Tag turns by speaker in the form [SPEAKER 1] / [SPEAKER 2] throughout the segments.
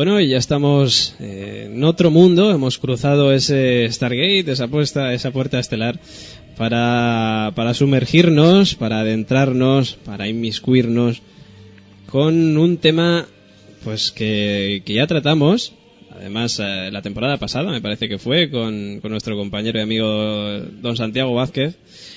[SPEAKER 1] Bueno, y ya estamos en otro mundo, hemos cruzado ese Stargate, esa puerta estelar, para sumergirnos, para adentrarnos, para inmiscuirnos con un tema pues que ya tratamos, además la temporada pasada me parece que fue, con nuestro compañero y amigo don Santiago Vázquez.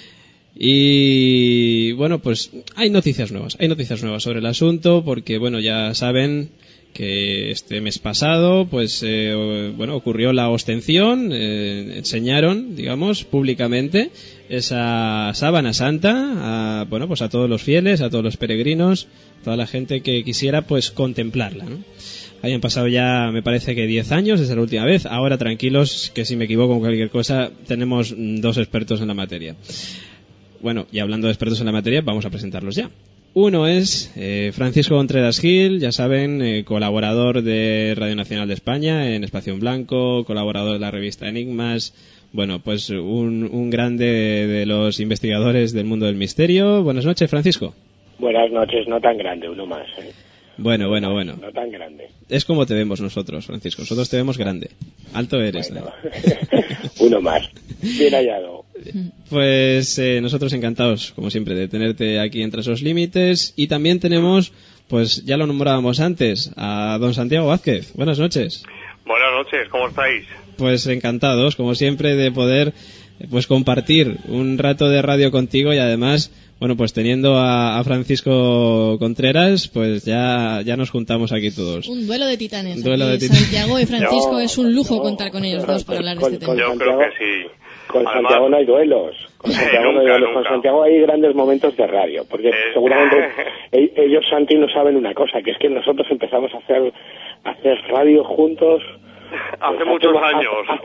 [SPEAKER 1] Y bueno, pues hay noticias nuevas sobre el asunto, porque bueno, ya saben que este mes pasado pues ocurrió la ostensión, enseñaron, digamos, públicamente esa sábana santa a todos los fieles, a todos los peregrinos, toda la gente que quisiera pues contemplarla, ¿no? Hayan pasado ya, me parece que 10 años desde la última vez. Ahora tranquilos, que si me equivoco con cualquier cosa, tenemos 2 expertos en la materia. Bueno, y hablando de expertos en la materia, vamos a presentarlos ya. Uno es Francisco Contreras Gil, ya saben, colaborador de Radio Nacional de España en Espacio en Blanco, colaborador de la revista Enigmas, bueno, pues un grande de los investigadores del mundo del misterio. Buenas noches, Francisco.
[SPEAKER 2] Buenas noches, no tan grande, uno más.
[SPEAKER 1] Bueno.
[SPEAKER 2] No tan grande.
[SPEAKER 1] Es como te vemos nosotros, Francisco. Nosotros te vemos grande. Alto eres.
[SPEAKER 2] Bueno. Uno más. Bien hallado.
[SPEAKER 1] Pues nosotros encantados, como siempre, de tenerte aquí entre esos límites. Y también tenemos, pues ya lo nombrábamos antes, a don Santiago Vázquez. Buenas noches.
[SPEAKER 3] Buenas noches, ¿cómo estáis?
[SPEAKER 1] Pues encantados, como siempre, de poder pues compartir un rato de radio contigo, y además, bueno, pues teniendo a Francisco Contreras, pues ya nos juntamos aquí todos.
[SPEAKER 4] Un duelo de titanes. Santiago y Francisco, es un lujo contar con ellos dos para hablar de este tema.
[SPEAKER 3] Yo creo que sí.
[SPEAKER 2] Con Santiago no hay duelos. Con Santiago hay grandes momentos de radio, porque seguramente ellos, Santi, no saben una cosa, que es que nosotros empezamos a hacer radio juntos
[SPEAKER 3] hace muchos años.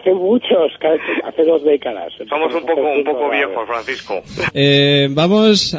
[SPEAKER 2] Hace 2 décadas.
[SPEAKER 3] Somos un poco viejos, Francisco.
[SPEAKER 1] Vamos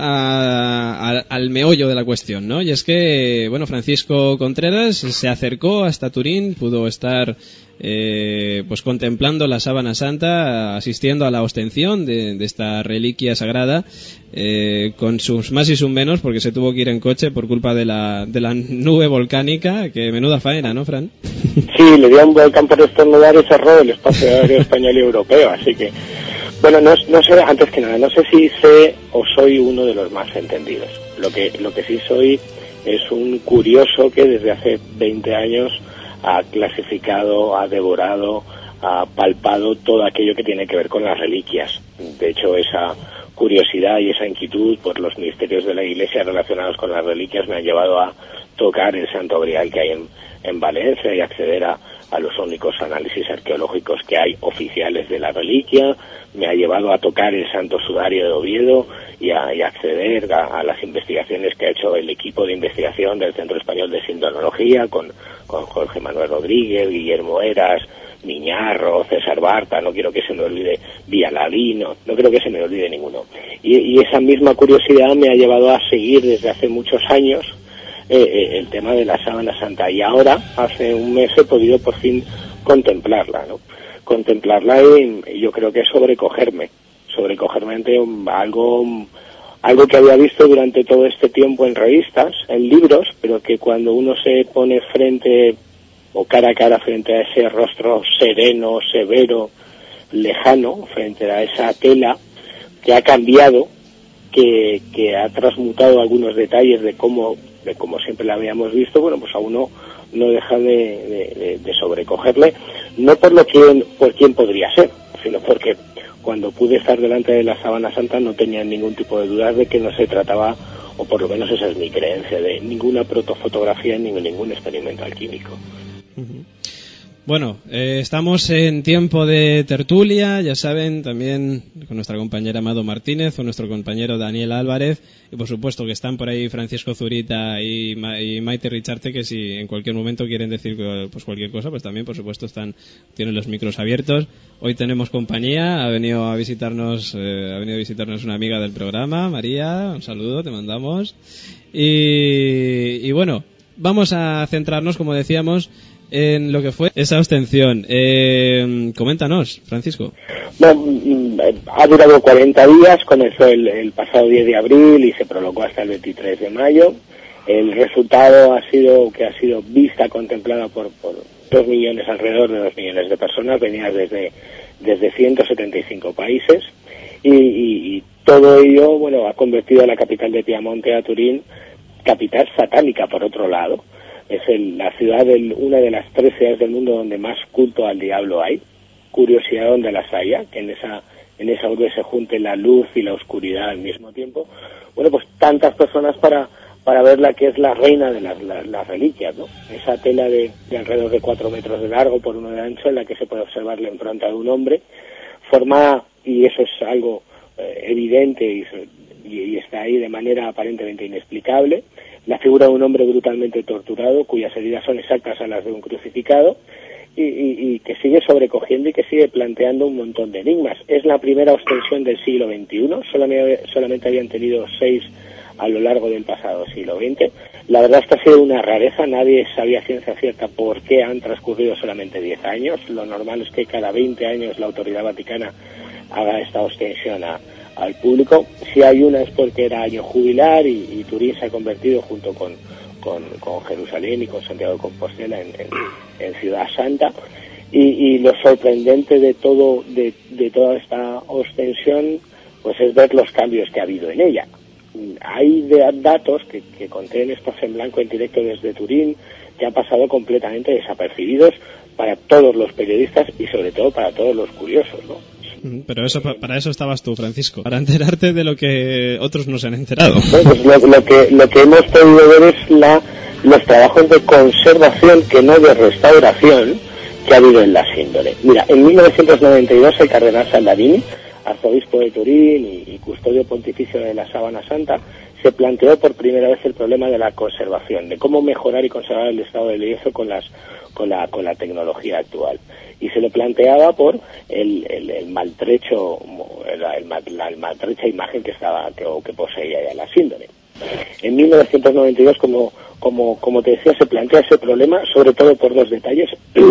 [SPEAKER 1] al meollo de la cuestión, ¿no? Y es que, bueno, Francisco Contreras se acercó hasta Turín, pudo estar pues contemplando la sábana santa, asistiendo a la ostensión de esta reliquia sagrada, con sus más y sus menos, porque se tuvo que ir en coche por culpa de la nube volcánica. Que menuda faena, ¿no, Fran?
[SPEAKER 2] Sí, le dio un volcán por estornudar y cerró el espacio aéreo español y europeo, así que bueno, no sé, antes que nada, no sé si sé o soy uno de los más entendidos. Lo que sí soy es un curioso que desde hace 20 años ha clasificado, ha devorado, ha palpado todo aquello que tiene que ver con las reliquias. De hecho, esa curiosidad y esa inquietud por los misterios de la Iglesia relacionados con las reliquias me han llevado a tocar el Santo Grial que hay en Valencia y acceder a los únicos análisis arqueológicos que hay oficiales de la reliquia. Me ha llevado a tocar el Santo Sudario de Oviedo y acceder a las investigaciones que ha hecho el equipo de investigación del Centro Español de Sindonología con Jorge Manuel Rodríguez, Guillermo Heras, Miñarro, César Barta, no quiero que se me olvide Vialalí, no creo que se me olvide ninguno. Y esa misma curiosidad me ha llevado a seguir desde hace muchos años el tema de la sábana santa, y ahora, hace un mes, he podido por fin contemplarla, ¿no? Contemplarla y yo creo que sobrecogerme ante algo que había visto durante todo este tiempo en revistas, en libros, pero que cuando uno se pone frente o cara a cara frente a ese rostro sereno, severo, lejano, frente a esa tela que ha cambiado, que ha transmutado algunos detalles de cómo siempre la habíamos visto, bueno, pues a uno no deja de sobrecogerle, no por quién podría ser, sino porque cuando pude estar delante de la sábana santa no tenía ningún tipo de dudas de que no se trataba, o por lo menos esa es mi creencia, de ninguna protofotografía ni ningún experimento alquímico.
[SPEAKER 1] Uh-huh. Bueno, estamos en tiempo de tertulia, ya saben, también con nuestra compañera Amado Martínez o nuestro compañero Daniel Álvarez, y por supuesto que están por ahí Francisco Zurita y Maite Richarte, que si en cualquier momento quieren decir pues cualquier cosa, pues también por supuesto tienen los micros abiertos. Hoy tenemos compañía, ha venido a visitarnos una amiga del programa, María, un saludo, te mandamos. Y bueno, vamos a centrarnos, como decíamos, en lo que fue esa ostensión. Coméntanos, Francisco.
[SPEAKER 2] Ha durado 40 días, comenzó el pasado 10 de abril y se prolongó hasta el 23 de mayo. El resultado ha sido vista, contemplada por 2 millones, alrededor de 2 millones de personas, venidas desde 175 países, y todo ello, bueno, ha convertido a la capital de Piamonte, a Turín, capital satánica, por otro lado. Es la ciudad, una de las 3 ciudades del mundo donde más culto al diablo hay. Curiosidad donde las haya, que en esa urbe se junte la luz y la oscuridad al mismo tiempo. Bueno, pues tantas personas para ver la que es la reina de las reliquias, ¿no? Esa tela de alrededor de 4 metros de largo por 1 de ancho, en la que se puede observar la impronta de un hombre, formada, y eso es algo evidente y está ahí de manera aparentemente inexplicable, la figura de un hombre brutalmente torturado, cuyas heridas son exactas a las de un crucificado, y que sigue sobrecogiendo y que sigue planteando un montón de enigmas. Es la primera ostensión del siglo XXI, solamente habían tenido 6 a lo largo del pasado siglo XX. La verdad es que ha sido una rareza, nadie sabía ciencia cierta por qué han transcurrido solamente 10 años. Lo normal es que cada 20 años la autoridad vaticana haga esta ostensión al público. Si hay una es porque era año jubilar y Turín se ha convertido, junto con Jerusalén y con Santiago de Compostela, en ciudad santa. Y lo sorprendente de toda esta ostensión, pues es ver los cambios que ha habido en ella. Hay datos que contienen estos en blanco en directo desde Turín, que han pasado completamente desapercibidos para todos los periodistas y sobre todo para todos los curiosos, ¿no?
[SPEAKER 1] Pero para eso estabas tú, Francisco, para enterarte de lo que otros no se han enterado.
[SPEAKER 2] Bueno, pues lo que hemos podido ver es los trabajos de conservación, que no de restauración, que ha habido en la síndole. Mira, en 1992 el cardenal Sallarini, arzobispo de Turín y custodio pontificio de la Sábana Santa, se planteó por primera vez el problema de la conservación, de cómo mejorar y conservar el estado del lienzo con la tecnología actual. Y se lo planteaba por el maltrecho, la maltrecha imagen que poseía ya la síndole. En 1992, como te decía, se plantea ese problema, sobre todo por 2 detalles.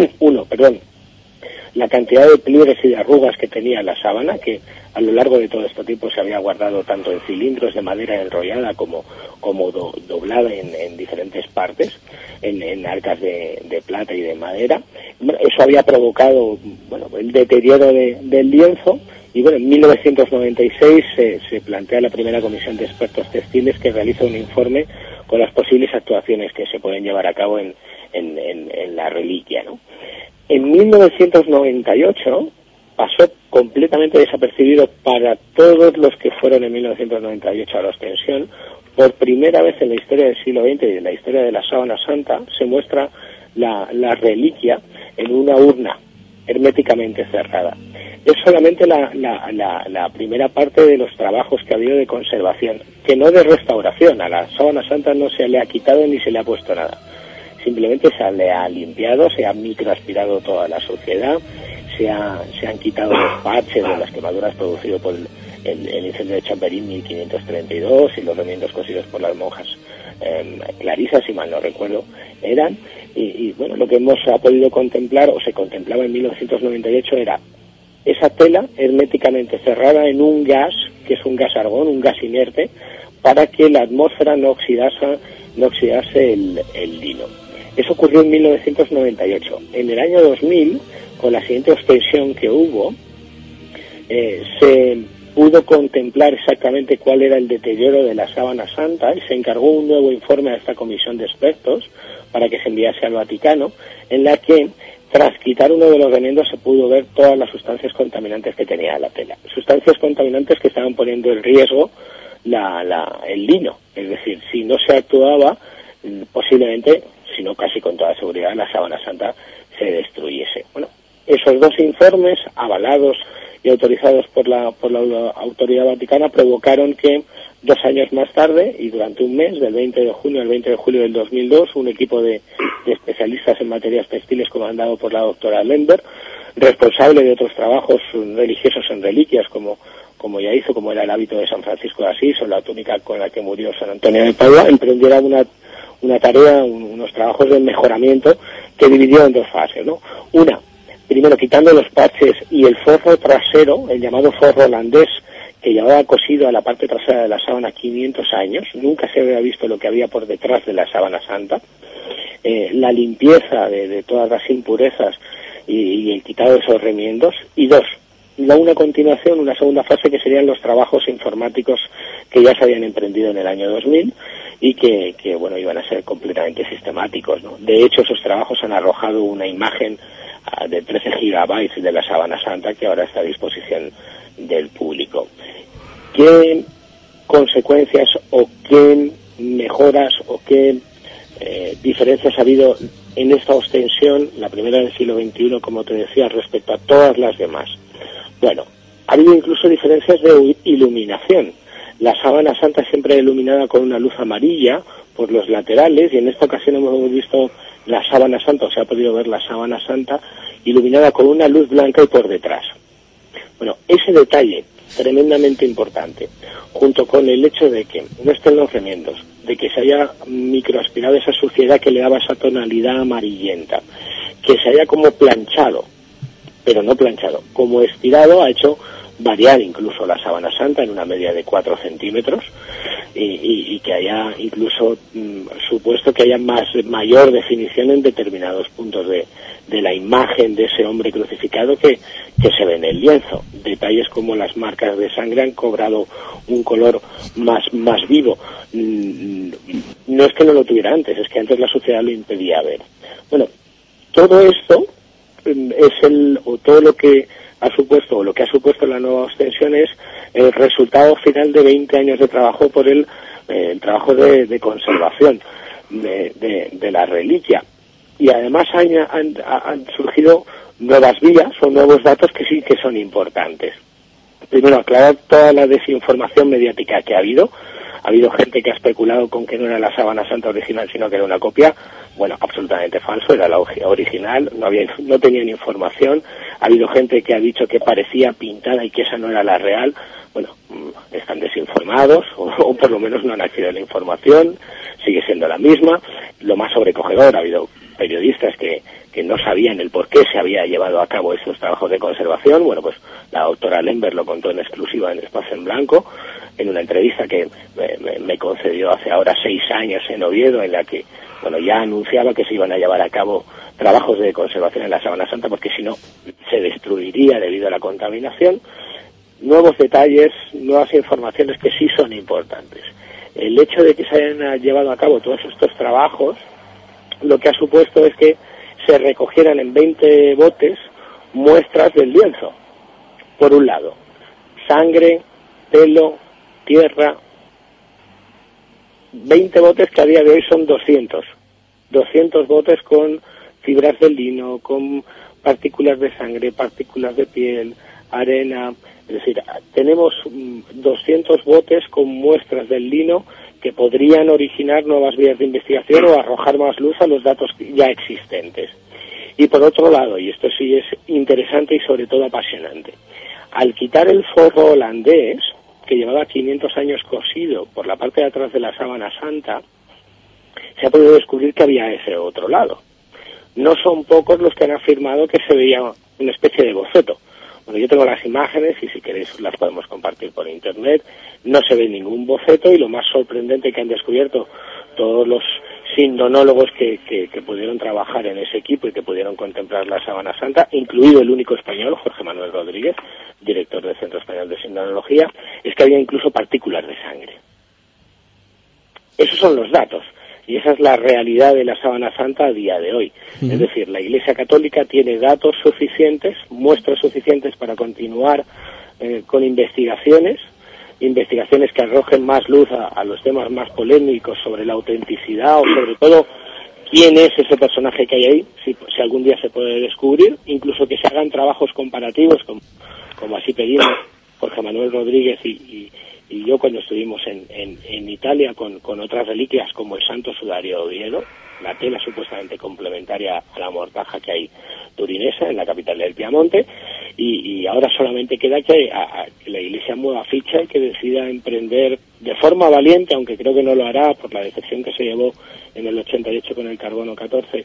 [SPEAKER 2] La cantidad de pliegues y de arrugas que tenía la sábana, que a lo largo de todo este tiempo se había guardado tanto en cilindros de madera enrollada como doblada en diferentes partes, en arcas de plata y de madera. Eso había provocado, el deterioro del lienzo. Y en 1996 se plantea la primera comisión de expertos textiles, que realiza un informe con las posibles actuaciones que se pueden llevar a cabo en la reliquia, ¿no? En 1998 pasó completamente desapercibido para todos los que fueron en 1998 a la ostensión. Por primera vez en la historia del siglo XX y en la historia de la Sábana Santa se muestra la reliquia en una urna herméticamente cerrada. Es solamente la primera parte de los trabajos que ha habido de conservación, que no de restauración. A la Sábana Santa no se le ha quitado ni se le ha puesto nada. Simplemente se le ha limpiado, se ha microaspirado toda la suciedad, se han quitado los parches de las quemaduras producidas por el incendio de Chamberí 1532 y los remiendos cosidos por las monjas clarisas, si mal no recuerdo, eran. Y lo que hemos podido contemplar, o se contemplaba en 1998, era esa tela herméticamente cerrada en un gas, que es un gas argón, un gas inerte, para que la atmósfera no oxidase el lino. Eso ocurrió en 1998. En el año 2000, con la siguiente ostensión que hubo, se pudo contemplar exactamente cuál era el deterioro de la Sábana Santa y se encargó un nuevo informe a esta comisión de expertos para que se enviase al Vaticano, en la que, tras quitar uno de los remiendos, se pudo ver todas las sustancias contaminantes que tenía la tela. Sustancias contaminantes que estaban poniendo en riesgo el lino. Es decir, si no se actuaba, posiblemente, si no casi con toda seguridad, la Sábana Santa se destruyese. Esos 2 informes, avalados y autorizados por la autoridad vaticana, provocaron que 2 años más tarde, y durante un mes, del 20 de junio al 20 de julio del 2002, un equipo de especialistas en materias textiles comandado por la doctora Lemberg, responsable de otros trabajos religiosos en reliquias, como ya hizo, como era el hábito de San Francisco de Asís o la túnica con la que murió San Antonio de Padua, emprendiera una tarea, unos trabajos de mejoramiento que dividió en 2 fases, ¿no? Una, primero quitando los parches y el forro trasero, el llamado forro holandés, que llevaba cosido a la parte trasera de la sábana 500 años, nunca se había visto lo que había por detrás de la sábana santa, la limpieza de todas las impurezas y el quitado de esos remiendos, y dos, una continuación, una segunda fase que serían los trabajos informáticos que ya se habían emprendido en el año 2000 y que bueno, iban a ser completamente sistemáticos, ¿no? De hecho, esos trabajos han arrojado una imagen de 13 gigabytes de la sábana santa que ahora está a disposición del público. ¿Qué consecuencias o qué mejoras o qué diferencias ha habido en esta ostensión, la primera del siglo XXI, como te decía, respecto a todas las demás? Bueno, ha habido incluso diferencias de iluminación. La sábana santa siempre iluminada con una luz amarilla por los laterales, y en esta ocasión hemos visto la sábana santa, o se ha podido ver la sábana santa iluminada con una luz blanca y por detrás. Bueno, ese detalle tremendamente importante, junto con el hecho de que no estén los remiendos, de que se haya microaspirado esa suciedad que le daba esa tonalidad amarillenta, que se haya como planchado, pero no planchado, como estirado, ha hecho variar incluso la sábana santa en una media de 4 centímetros y que haya incluso supuesto que haya mayor definición en determinados puntos de la imagen de ese hombre crucificado que se ve en el lienzo. Detalles como las marcas de sangre han cobrado un color más vivo. No es que no lo tuviera antes, es que antes la suciedad lo impedía ver. Bueno, todo esto todo lo que ha supuesto, o lo que ha supuesto la nueva ostensión, es el resultado final de 20 años de trabajo por el trabajo de conservación de la reliquia. Y además han surgido nuevas vías o nuevos datos que sí que son importantes. Primero, aclarar toda la desinformación mediática que ha habido. Ha habido gente que ha especulado con que no era la sábana santa original, sino que era una copia. Bueno, absolutamente falso, era la original, no tenían información. Ha habido gente que ha dicho que parecía pintada y que esa no era la real. Bueno, están desinformados, o por lo menos no han accedido a la información, sigue siendo la misma. Lo más sobrecogedor, ha habido periodistas que no sabían el por qué se había llevado a cabo estos trabajos de conservación. Bueno, pues la doctora Lember lo contó en exclusiva en Espacio en Blanco, en una entrevista que me concedió hace ahora 6 años en Oviedo, en la que bueno, ya anunciaba que se iban a llevar a cabo trabajos de conservación en la sábana santa, porque si no se destruiría debido a la contaminación. Nuevos detalles, nuevas informaciones que sí son importantes. El hecho de que se hayan llevado a cabo todos estos trabajos, lo que ha supuesto es que se recogieran en 20 botes muestras del lienzo. Por un lado, sangre, pelo, tierra. 20 botes que a día de hoy son 200 botes con fibras de lino, con partículas de sangre, partículas de piel, arena. Es decir, tenemos 200 botes con muestras del lino que podrían originar nuevas vías de investigación o arrojar más luz a los datos ya existentes. Y por otro lado, y esto sí es interesante y sobre todo apasionante, al quitar el forro holandés, que llevaba 500 años cosido por la parte de atrás de la sábana santa, se ha podido descubrir que había ese otro lado. No son pocos los que han afirmado que se veía una especie de boceto. Bueno, yo tengo las imágenes y si queréis las podemos compartir por internet. No se ve ningún boceto, y lo más sorprendente que han descubierto todos los sindonólogos que pudieron trabajar en ese equipo y que pudieron contemplar la sábana santa, incluido el único español, Jorge Manuel Rodríguez, director del Centro Español de Sindonología, es que había incluso partículas de sangre. Esos son los datos. Y esa es la realidad de la sábana santa a día de hoy. Es decir, la Iglesia Católica tiene datos suficientes, muestras suficientes para continuar con investigaciones que arrojen más luz a los temas más polémicos sobre la autenticidad o sobre todo quién es ese personaje que hay ahí, si algún día se puede descubrir, incluso que se hagan trabajos comparativos, como así pedimos Jorge Manuel Rodríguez y yo cuando estuvimos en Italia con otras reliquias como el Santo Sudario de Oviedo, la tela supuestamente complementaria a la mortaja que hay turinesa en la capital del Piamonte, y ahora solamente queda que la Iglesia mueva ficha y que decida emprender de forma valiente, aunque creo que no lo hará por la decepción que se llevó en el 88 con el carbono 14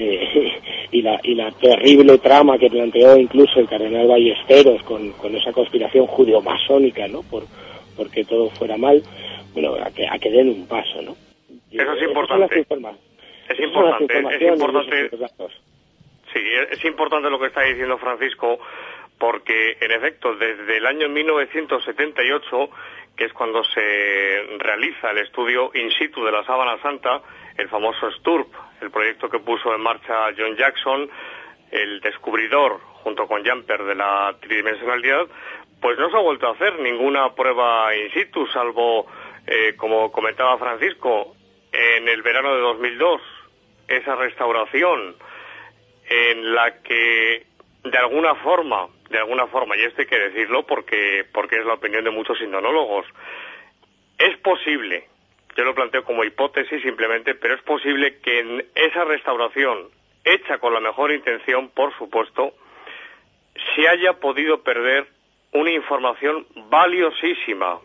[SPEAKER 2] y la terrible trama que planteó incluso el cardenal Ballesteros con esa conspiración judeo-masónica, ¿no? Porque todo fuera mal, bueno, a que den un paso, ¿no?
[SPEAKER 3] Eso es importante. Es importante. Sí, es importante lo que está diciendo Francisco, porque en efecto desde el año 1978, que es cuando se realiza el estudio in situ de la Sábana Santa, el famoso STURP, el proyecto que puso en marcha John Jackson, el descubridor junto con Jumper de la tridimensionalidad, pues no se ha vuelto a hacer ninguna prueba in situ, salvo, como comentaba Francisco, en el verano de 2002, esa restauración en la que de alguna forma, y esto hay que decirlo porque es la opinión de muchos indonólogos, es posible, yo lo planteo como hipótesis simplemente, pero es posible que en esa restauración, hecha con la mejor intención, por supuesto, se haya podido perder una información valiosísima.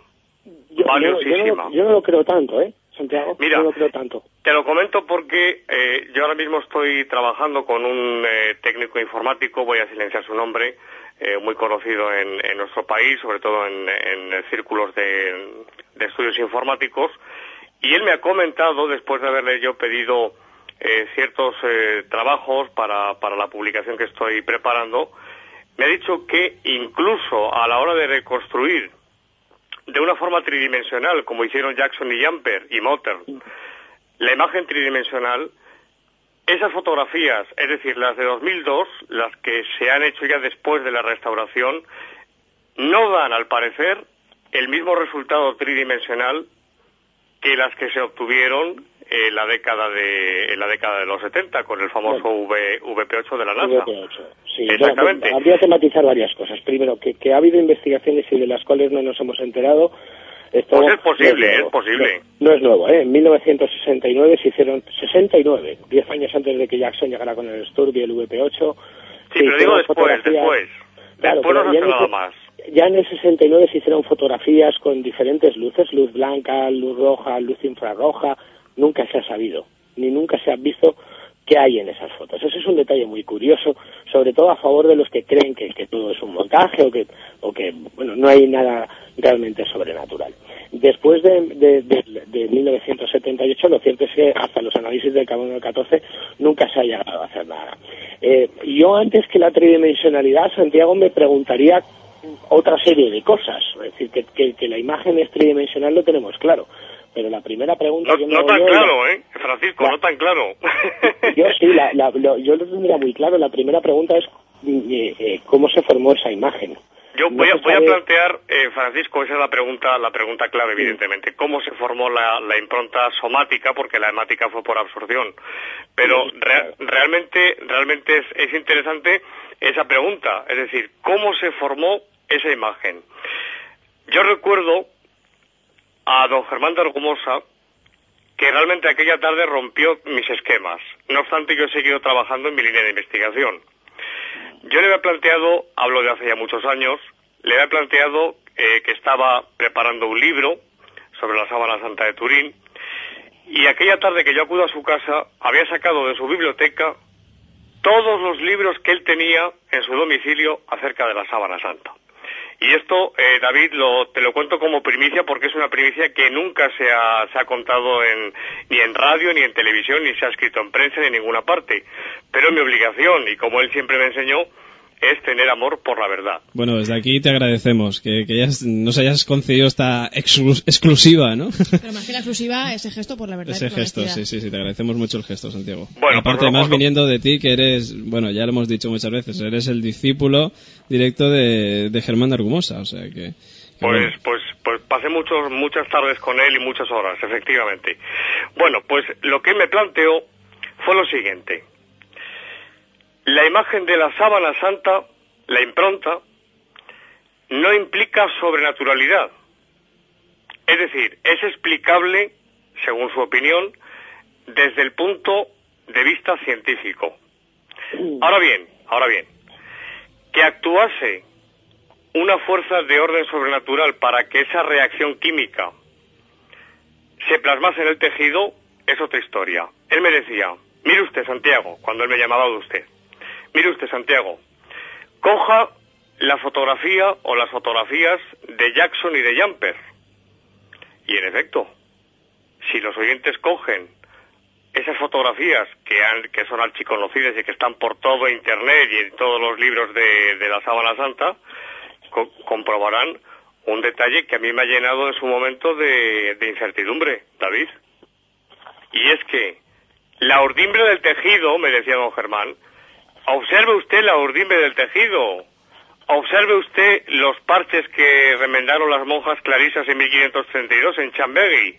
[SPEAKER 2] Yo no lo creo tanto, Santiago.
[SPEAKER 3] Mira,
[SPEAKER 2] no lo creo tanto.
[SPEAKER 3] Te lo comento porque yo ahora mismo estoy trabajando con un técnico informático, voy a silenciar su nombre, muy conocido en nuestro país, sobre todo en círculos de estudios informáticos, y él me ha comentado, después de haberle yo pedido ciertos trabajos para la publicación que estoy preparando, me ha dicho que incluso a la hora de reconstruir de una forma tridimensional, como hicieron Jackson y Jumper y Motter, la imagen tridimensional, esas fotografías, es decir, las de 2002, las que se han hecho ya después de la restauración, no dan, al parecer, el mismo resultado tridimensional que las que se obtuvieron en la década de los 70 con el famoso VP8 de la NASA.
[SPEAKER 2] VP8, sí.
[SPEAKER 3] Exactamente.
[SPEAKER 2] Bueno, habría que matizar varias cosas. Primero, que ha habido investigaciones y de las cuales no nos hemos enterado. Esto
[SPEAKER 3] pues es posible,
[SPEAKER 2] No es nuevo, En 1969 se hicieron 10 años antes de que Jackson llegara con el STURP y el VP8.
[SPEAKER 3] Sí, pero digo después.
[SPEAKER 2] Claro,
[SPEAKER 3] después no se hace nada más.
[SPEAKER 2] Ya en el 69 se hicieron fotografías con diferentes luces, luz blanca, luz roja, luz infrarroja. Nunca se ha sabido, ni nunca se ha visto qué hay en esas fotos. Ese es un detalle muy curioso, sobre todo a favor de los que creen que todo es un montaje o que bueno, no hay nada realmente sobrenatural. Después de 1978, lo cierto es que hasta los análisis del carbono 14 nunca se ha llegado a hacer nada. Yo antes que la tridimensionalidad, Santiago, me preguntaría otra serie de cosas. Es decir, que la imagen es tridimensional lo tenemos claro. Pero la primera pregunta
[SPEAKER 3] no tan claro, Francisco, no tan claro.
[SPEAKER 2] Yo sí, yo lo tendría muy claro. La primera pregunta es ¿cómo se formó esa imagen?
[SPEAKER 3] Yo voy a plantear, Francisco, esa es la pregunta clave, evidentemente. ¿Cómo se formó la impronta somática? Porque la hemática fue por absorción. Pero realmente es interesante esa pregunta. Es decir, ¿cómo se formó esa imagen? Yo recuerdo a don Germán de Argumosa, que realmente aquella tarde rompió mis esquemas. No obstante, yo he seguido trabajando en mi línea de investigación. Yo le había planteado, hablo de hace ya muchos años, le había planteado que estaba preparando un libro sobre la Sábana Santa de Turín, y aquella tarde que yo acudo a su casa, había sacado de su biblioteca todos los libros que él tenía en su domicilio acerca de la Sábana Santa. Y esto, David, te lo cuento como primicia porque es una primicia que nunca se ha contado ni en radio, ni en televisión, ni se ha escrito en prensa, ni en ninguna parte. Pero mi obligación, y como él siempre me enseñó, es tener amor por la verdad.
[SPEAKER 1] Bueno, desde aquí te agradecemos que nos hayas concedido esta exclusiva, ¿no?
[SPEAKER 4] Pero más que la exclusiva, ese gesto por la verdad.
[SPEAKER 1] Ese gesto, sí, te agradecemos mucho el gesto, Santiago.
[SPEAKER 3] Bueno,
[SPEAKER 1] aparte, además, viniendo de ti, que eres, bueno, ya lo hemos dicho muchas veces, eres el discípulo directo de Germán de Argumosa, o sea que...
[SPEAKER 3] Pues pasé muchas tardes con él y muchas horas, efectivamente. Bueno, pues lo que él me planteó fue lo siguiente. La imagen de la Sábana Santa, la impronta, no implica sobrenaturalidad. Es decir, es explicable, según su opinión, desde el punto de vista científico. Ahora bien, que actuase una fuerza de orden sobrenatural para que esa reacción química se plasmase en el tejido es otra historia. Él me decía, mire usted, Santiago, cuando él me llamaba de usted, mire usted, Santiago, coja la fotografía o las fotografías de Jackson y de Jumper. Y en efecto, si los oyentes cogen esas fotografías que son archiconocidas y que están por todo Internet y en todos los libros de la Sábana Santa, comprobarán un detalle que a mí me ha llenado en su momento de incertidumbre, David. Y es que la urdimbre del tejido, me decía don Germán, observe usted la urdimbre del tejido, observe usted los parches que remendaron las monjas clarisas en 1532 en Chambéry.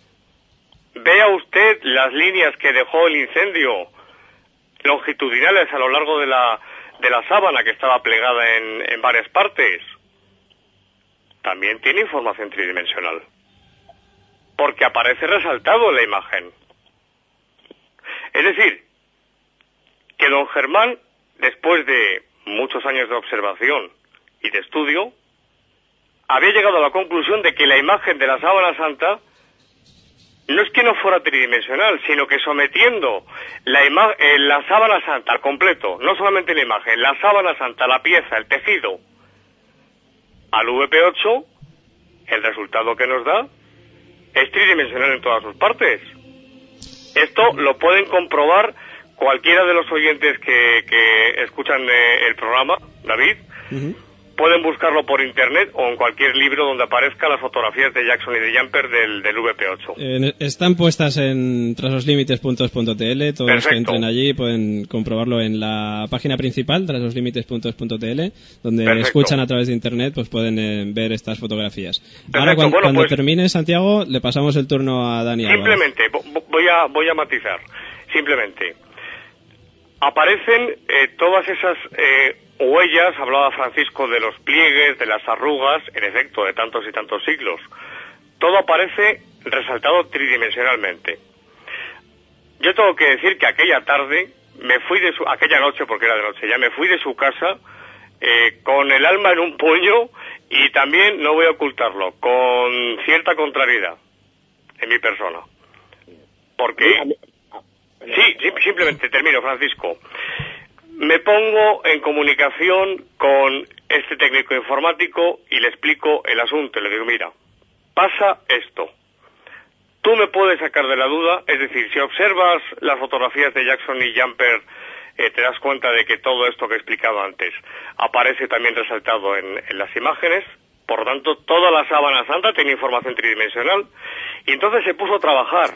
[SPEAKER 3] Vea usted las líneas que dejó el incendio, longitudinales a lo largo de la sábana que estaba plegada en varias partes. También tiene información tridimensional, porque aparece resaltado en la imagen. Es decir, que don Germán, después de muchos años de observación y de estudio, había llegado a la conclusión de que la imagen de la Sábana Santa no es que no fuera tridimensional, sino que sometiendo la Sábana Santa al completo, no solamente la imagen, la Sábana Santa, la pieza, el tejido, al VP8, el resultado que nos da es tridimensional en todas sus partes. Esto lo pueden comprobar cualquiera de los oyentes que escuchan el programa, David. Pueden buscarlo por internet o en cualquier libro donde aparezcan las fotografías de Jackson y de Jumper del VP8.
[SPEAKER 1] Están puestas en trasoslimites.es.tl. Todos
[SPEAKER 3] Perfecto.
[SPEAKER 1] Los que entren allí pueden comprobarlo en la página principal, trasoslimites.es.tl, donde
[SPEAKER 3] Perfecto.
[SPEAKER 1] escuchan a través de internet, pues pueden ver estas fotografías.
[SPEAKER 3] Perfecto.
[SPEAKER 1] Ahora, cuando
[SPEAKER 3] Pues,
[SPEAKER 1] termine, Santiago, le pasamos el turno a Dani Álvarez.
[SPEAKER 3] Simplemente, voy a matizar. Simplemente, aparecen todas esas huellas, hablaba Francisco de los pliegues, de las arrugas, en efecto, de tantos y tantos siglos. Todo aparece resaltado tridimensionalmente. Yo tengo que decir que aquella tarde, aquella noche, porque era de noche ya, me fui de su casa con el alma en un puño y también, no voy a ocultarlo, con cierta contrariedad en mi persona. Porque... Sí, simplemente termino, Francisco. Me pongo en comunicación con este técnico informático y le explico el asunto. Le digo, mira, pasa esto. Tú me puedes sacar de la duda, es decir, si observas las fotografías de Jackson y Jumper, te das cuenta de que todo esto que he explicado antes aparece también resaltado en las imágenes. Por lo tanto, toda la Sábana Santa tiene información tridimensional. Y entonces se puso a trabajar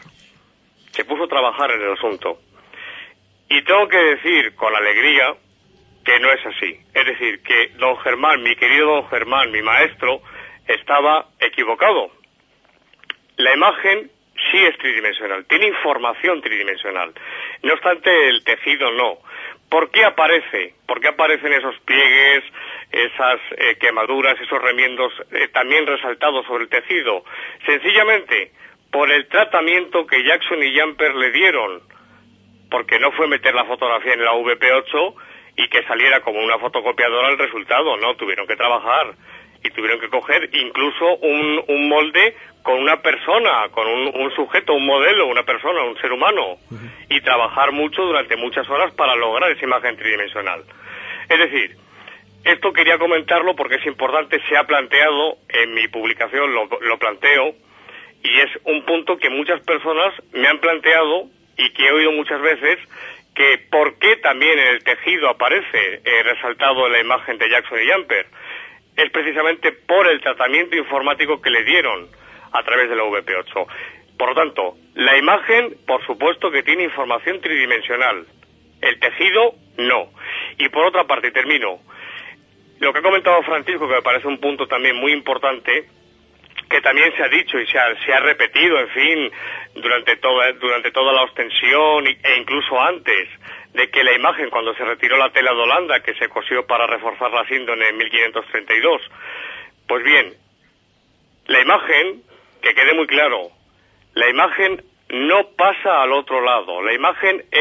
[SPEAKER 3] en el asunto. Y tengo que decir con alegría que no es así. Es decir, que don Germán, mi querido don Germán, mi maestro, estaba equivocado. La imagen sí es tridimensional, tiene información tridimensional. No obstante, el tejido no. ¿Por qué aparece? ¿Por qué aparecen esos pliegues, esas quemaduras, esos remiendos también resaltados sobre el tejido? Sencillamente, por el tratamiento que Jackson y Jumper le dieron. Porque no fue meter la fotografía en la VP8 y que saliera como una fotocopiadora el resultado, no, tuvieron que trabajar y tuvieron que coger incluso un molde con una persona, con un sujeto, un modelo, una persona, un ser humano, y trabajar mucho durante muchas horas para lograr esa imagen tridimensional. Es decir, esto quería comentarlo porque es importante, se ha planteado en mi publicación, lo planteo, y es un punto que muchas personas me han planteado y que he oído muchas veces, que por qué también en el tejido aparece resaltado en la imagen de Jackson y Jumper. Es precisamente por el tratamiento informático que le dieron a través de la VP8. Por lo tanto, la imagen, por supuesto que tiene información tridimensional. El tejido, no. Y por otra parte, termino. Lo que ha comentado Francisco, que me parece un punto también muy importante, que también se ha dicho y se ha repetido, en fin, durante toda la ostensión e incluso antes, de que la imagen, cuando se retiró la tela de Holanda, que se cosió para reforzar la síndone en 1532, pues bien, la imagen, que quede muy claro, la imagen no pasa al otro lado, la imagen es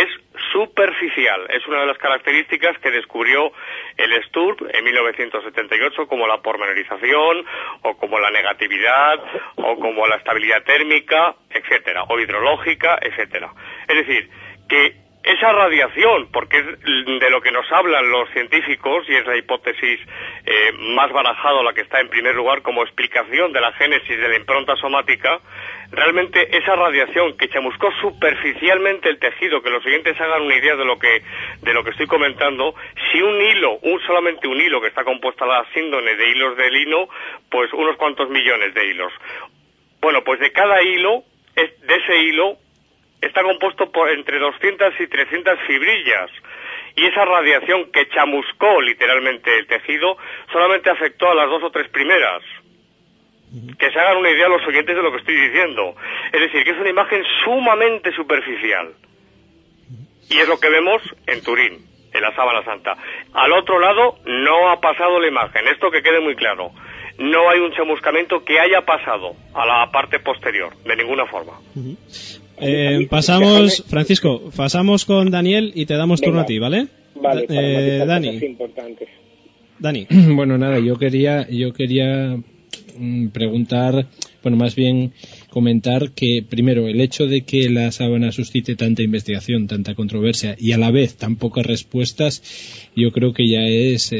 [SPEAKER 3] superficial. Es una de las características que descubrió el Sturm en 1978, como la pormenorización, o como la negatividad, o como la estabilidad térmica, etcétera, o hidrológica, etcétera. Es decir, que esa radiación, porque es de lo que nos hablan los científicos, y es la hipótesis más barajada, la que está en primer lugar como explicación de la génesis de la impronta somática, realmente esa radiación que chamuscó superficialmente el tejido, que los oyentes hagan una idea de lo que estoy comentando, si un hilo, solamente un hilo, que está compuesta la síndone de hilos de lino, pues unos cuantos millones de hilos. Bueno, pues de cada hilo, de ese hilo, está compuesto por entre 200 y 300 fibrillas, y esa radiación que chamuscó literalmente el tejido solamente afectó a las 2 o 3 primeras. Que se hagan una idea los oyentes de lo que estoy diciendo. Es decir, que es una imagen sumamente superficial. Y es lo que vemos en Turín, en la Sábana Santa. Al otro lado no ha pasado la imagen, esto que quede muy claro. No hay un chamuscamiento que haya pasado a la parte posterior, de ninguna forma.
[SPEAKER 1] Pasamos, Francisco, pasamos con Daniel y te damos turno a ti, ¿vale?
[SPEAKER 2] Vale,
[SPEAKER 1] Dani. Dani.
[SPEAKER 5] Bueno, nada, yo quería preguntar, bueno, más bien comentar que, primero, el hecho de que la sábana suscite tanta investigación, tanta controversia y a la vez tan pocas respuestas, yo creo que ya es,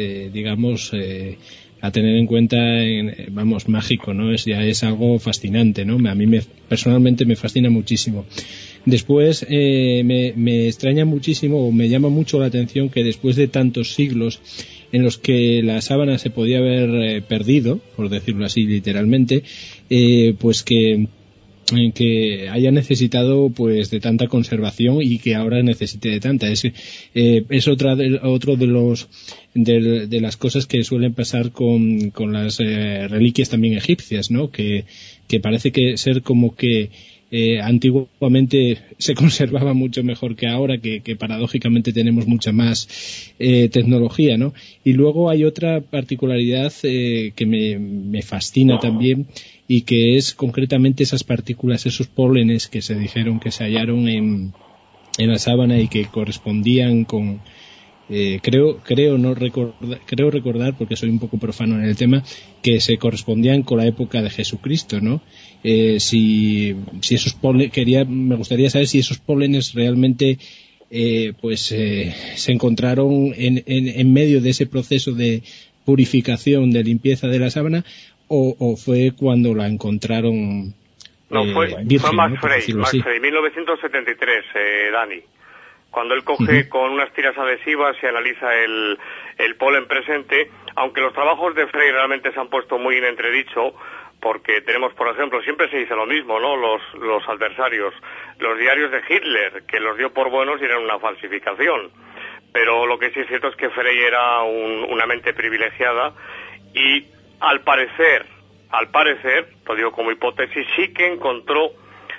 [SPEAKER 5] a tener en cuenta, mágico, ¿no? Ya es algo fascinante, ¿no? A mí personalmente me fascina muchísimo. Después, me extraña muchísimo, o me llama mucho la atención que después de tantos siglos en los que la sábana se podía haber perdido, por decirlo así literalmente, pues que haya necesitado pues de tanta conservación y que ahora necesite de tanta. Es otro de las cosas que suelen pasar con las reliquias también egipcias, ¿no? Que parece que ser como que antiguamente se conservaba mucho mejor que ahora, que paradójicamente tenemos mucha más tecnología, ¿no? Y luego hay otra particularidad que me fascina también, y que es concretamente esas partículas, esos pólenes que se dijeron que se hallaron en la sábana y que correspondían con creo recordar, porque soy un poco profano en el tema, que se correspondían con la época de Jesucristo, ¿no? Si esos pólenes, me gustaría saber si esos pólenes realmente se encontraron en medio de ese proceso de purificación, de limpieza de la sábana, o fue cuando la encontraron
[SPEAKER 3] fue Max Frey, 1973, Dani. Cuando él coge con unas tiras adhesivas y analiza el polen presente, aunque los trabajos de Frey realmente se han puesto muy en entredicho, porque tenemos, por ejemplo, siempre se dice lo mismo, ¿no? Los adversarios, los diarios de Hitler, que los dio por buenos y eran una falsificación. Pero lo que sí es cierto es que Frey era una mente privilegiada, y al parecer, lo digo como hipótesis, sí que encontró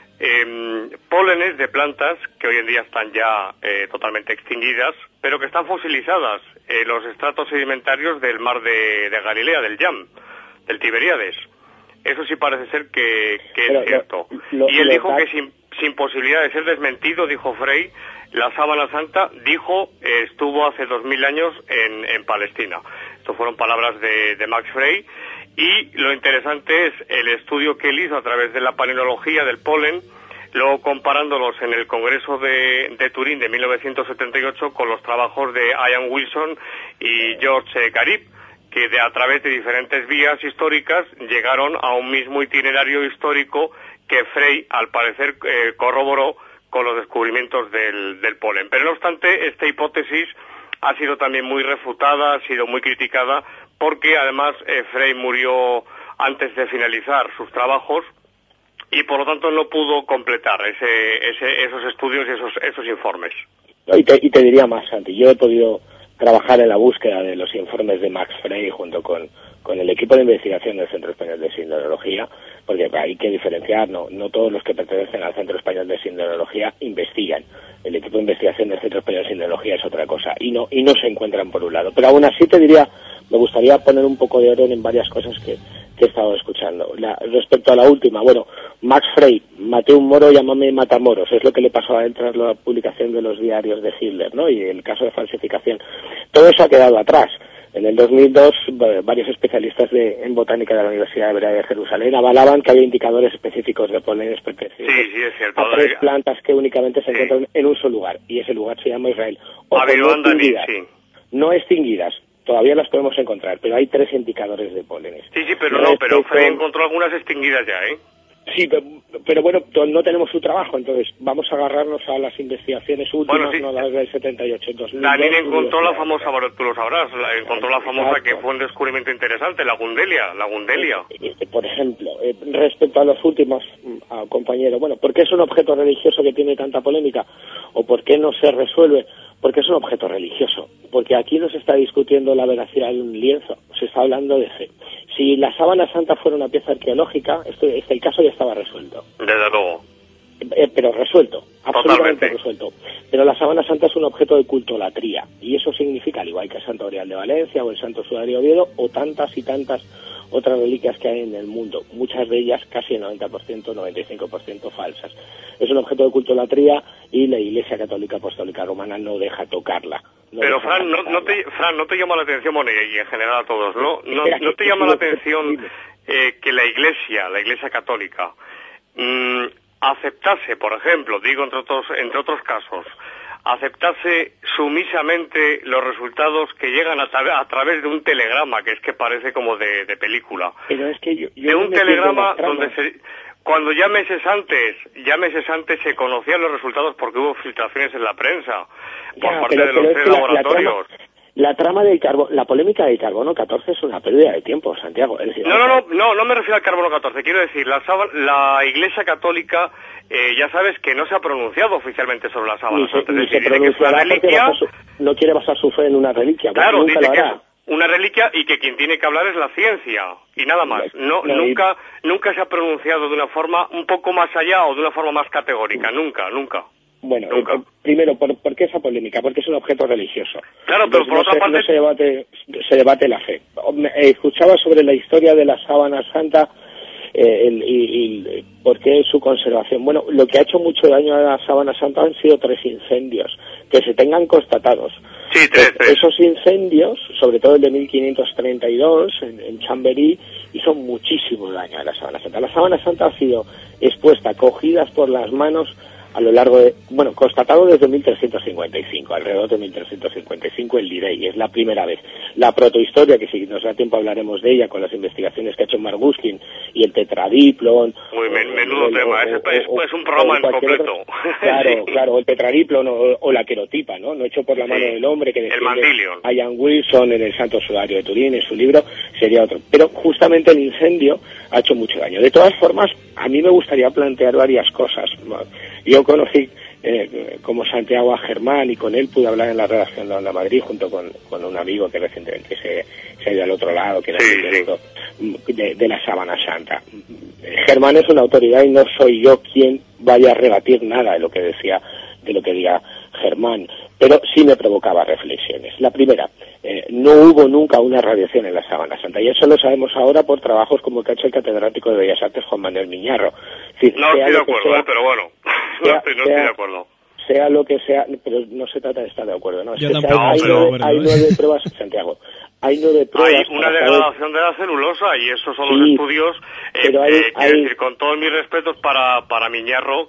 [SPEAKER 3] pólenes de plantas que hoy en día están ya totalmente extinguidas, pero que están fosilizadas en los estratos sedimentarios del mar de Galilea, del Yam, del Tiberíades. Eso sí parece ser que es cierto. Y él dijo que sin posibilidad de ser desmentido, dijo Frey, la Sábana Santa, estuvo hace 2000 años en Palestina. Estas fueron palabras de Max Frey. Y lo interesante es el estudio que él hizo a través de la palynología del polen, luego comparándolos en el Congreso de Turín de 1978 con los trabajos de Ian Wilson y George Garib, que a través de diferentes vías históricas llegaron a un mismo itinerario histórico que Frey, al parecer, corroboró con los descubrimientos del polen. Pero no obstante, esta hipótesis ha sido también muy refutada, ha sido muy criticada, porque además Frey murió antes de finalizar sus trabajos y por lo tanto no pudo completar esos estudios y esos informes.
[SPEAKER 2] Y te diría más, Santi, yo he podido trabajar en la búsqueda de los informes de Max Frey junto con el equipo de investigación del Centro Español de Sindonología, porque hay que diferenciar, no todos los que pertenecen al Centro Español de Sindonología investigan. El equipo de investigación del Centro Español de Sindonología es otra cosa, y no se encuentran por un lado. Pero aún así te diría, me gustaría poner un poco de orden en varias cosas que he estado escuchando. Respecto a la última, bueno, Max Frey, maté un moro, llámame Matamoros, es lo que le pasó a él tras la publicación de los diarios de Hitler, ¿no? Y el caso de falsificación. Todo eso ha quedado atrás. En el 2002, varios especialistas en botánica de la Universidad Hebrea de Jerusalén avalaban que había indicadores específicos de polenes pertenecientes a 3 plantas que únicamente se encuentran en un solo lugar, y ese lugar se llama Israel. No extinguidas, todavía las podemos encontrar, pero hay 3 indicadores de polenes.
[SPEAKER 3] Sí, pero Frey encontró algunas extinguidas ya, ¿eh?
[SPEAKER 2] Sí, pero bueno, no tenemos su trabajo, entonces vamos a agarrarnos a las investigaciones últimas, no las del 78, 2002.
[SPEAKER 3] También encontró la famosa, tú lo sabrás, encontró la famosa que fue un descubrimiento interesante, la Gundelia.
[SPEAKER 2] Por ejemplo, respecto a los últimos, compañero, bueno, ¿por qué es un objeto religioso que tiene tanta polémica? ¿O por qué no se resuelve? Porque es un objeto religioso, porque aquí no se está discutiendo la veracidad de un lienzo, se está hablando de fe. Si la sábana santa fuera una pieza arqueológica, el caso ya estaba resuelto.
[SPEAKER 3] Desde luego.
[SPEAKER 2] Pero resuelto, absolutamente resuelto. Pero la sábana santa es un objeto de cultolatría, y eso significa, al igual que el Santo Grial de Valencia o el Santo Sudario de Oviedo, o tantas y tantas otras reliquias que hay en el mundo, muchas de ellas casi el 90%, 95% falsas. Es un objeto de cultolatría y la Iglesia Católica Apostólica Romana no deja tocarla.
[SPEAKER 3] Pero Fran, no te llama la atención, bueno, y en general a todos, ¿no te llama la atención que la Iglesia Católica aceptase, por ejemplo, digo entre otros casos, aceptase sumisamente los resultados que llegan a través de un telegrama, que es que parece como de película?
[SPEAKER 2] Pero es que yo
[SPEAKER 3] de un telegrama donde cuando ya meses antes se conocían los resultados porque hubo filtraciones en la prensa por parte de los 3 laboratorios.
[SPEAKER 2] La trama del carbono, la polémica del carbono 14 es una pérdida de tiempo, Santiago. Es decir,
[SPEAKER 3] no me refiero al carbono 14. Quiero decir, la Iglesia Católica, ya sabes que no se ha pronunciado oficialmente sobre la sábana santa.
[SPEAKER 2] Ni se pronunciará porque no quiere basar su fe en una reliquia.
[SPEAKER 3] Claro, dice que es una reliquia y que quien tiene que hablar es la ciencia y nada más. Nunca se ha pronunciado de una forma un poco más allá o de una forma más categórica. Nunca.
[SPEAKER 2] Bueno, primero, ¿por qué esa polémica? Porque es un objeto religioso.
[SPEAKER 3] Claro, pero por otra parte...
[SPEAKER 2] se debate la fe. Escuchaba sobre la historia de la sábana santa y por qué su conservación. Bueno, lo que ha hecho mucho daño a la sábana santa han sido 3 incendios, que se tengan constatados.
[SPEAKER 3] Sí, 3.
[SPEAKER 2] Esos incendios, sobre todo el de 1532, en Chamberí, hizo muchísimo daño a la sábana santa. La sábana santa ha sido expuesta, cogidas por las manos a lo largo de, constatado desde 1355, alrededor de 1355 el Lidey, es la primera vez. La protohistoria, que si nos da tiempo hablaremos de ella con las investigaciones que ha hecho Mark Buskin, y el tetradiplon.
[SPEAKER 3] Menudo tema, es un programa en completo.
[SPEAKER 2] Claro, el tetradiplon o la querotipa, ¿no? Hecho por la mano del hombre, que defiende a Ian Wilson en el Santo Sudario de Turín, en su libro, sería otro. Pero justamente el incendio ha hecho mucho daño. De todas formas, a mí me gustaría plantear varias cosas. Yo conocí como Santiago a Germán y con él pude hablar en la redacción de Onda Madrid junto con un amigo que recientemente se ha ido al otro lado, que era de la sábana santa. Germán es una autoridad y no soy yo quien vaya a rebatir nada de lo que diga Germán, pero sí me provocaba reflexiones. La primera, no hubo nunca una radiación en la sábana santa, y eso lo sabemos ahora por trabajos como el que ha hecho el catedrático de Bellas Artes Juan Manuel Miñarro.
[SPEAKER 3] No estoy de acuerdo, pero bueno, no estoy de acuerdo.
[SPEAKER 2] Sea lo que sea, pero no se trata de estar de acuerdo, ¿no? Hay 9 pruebas, Santiago. Hay 9 pruebas.
[SPEAKER 3] Hay una degradación de la celulosa y esos son los estudios. Quiero decir, con todos mis respetos para Miñarro,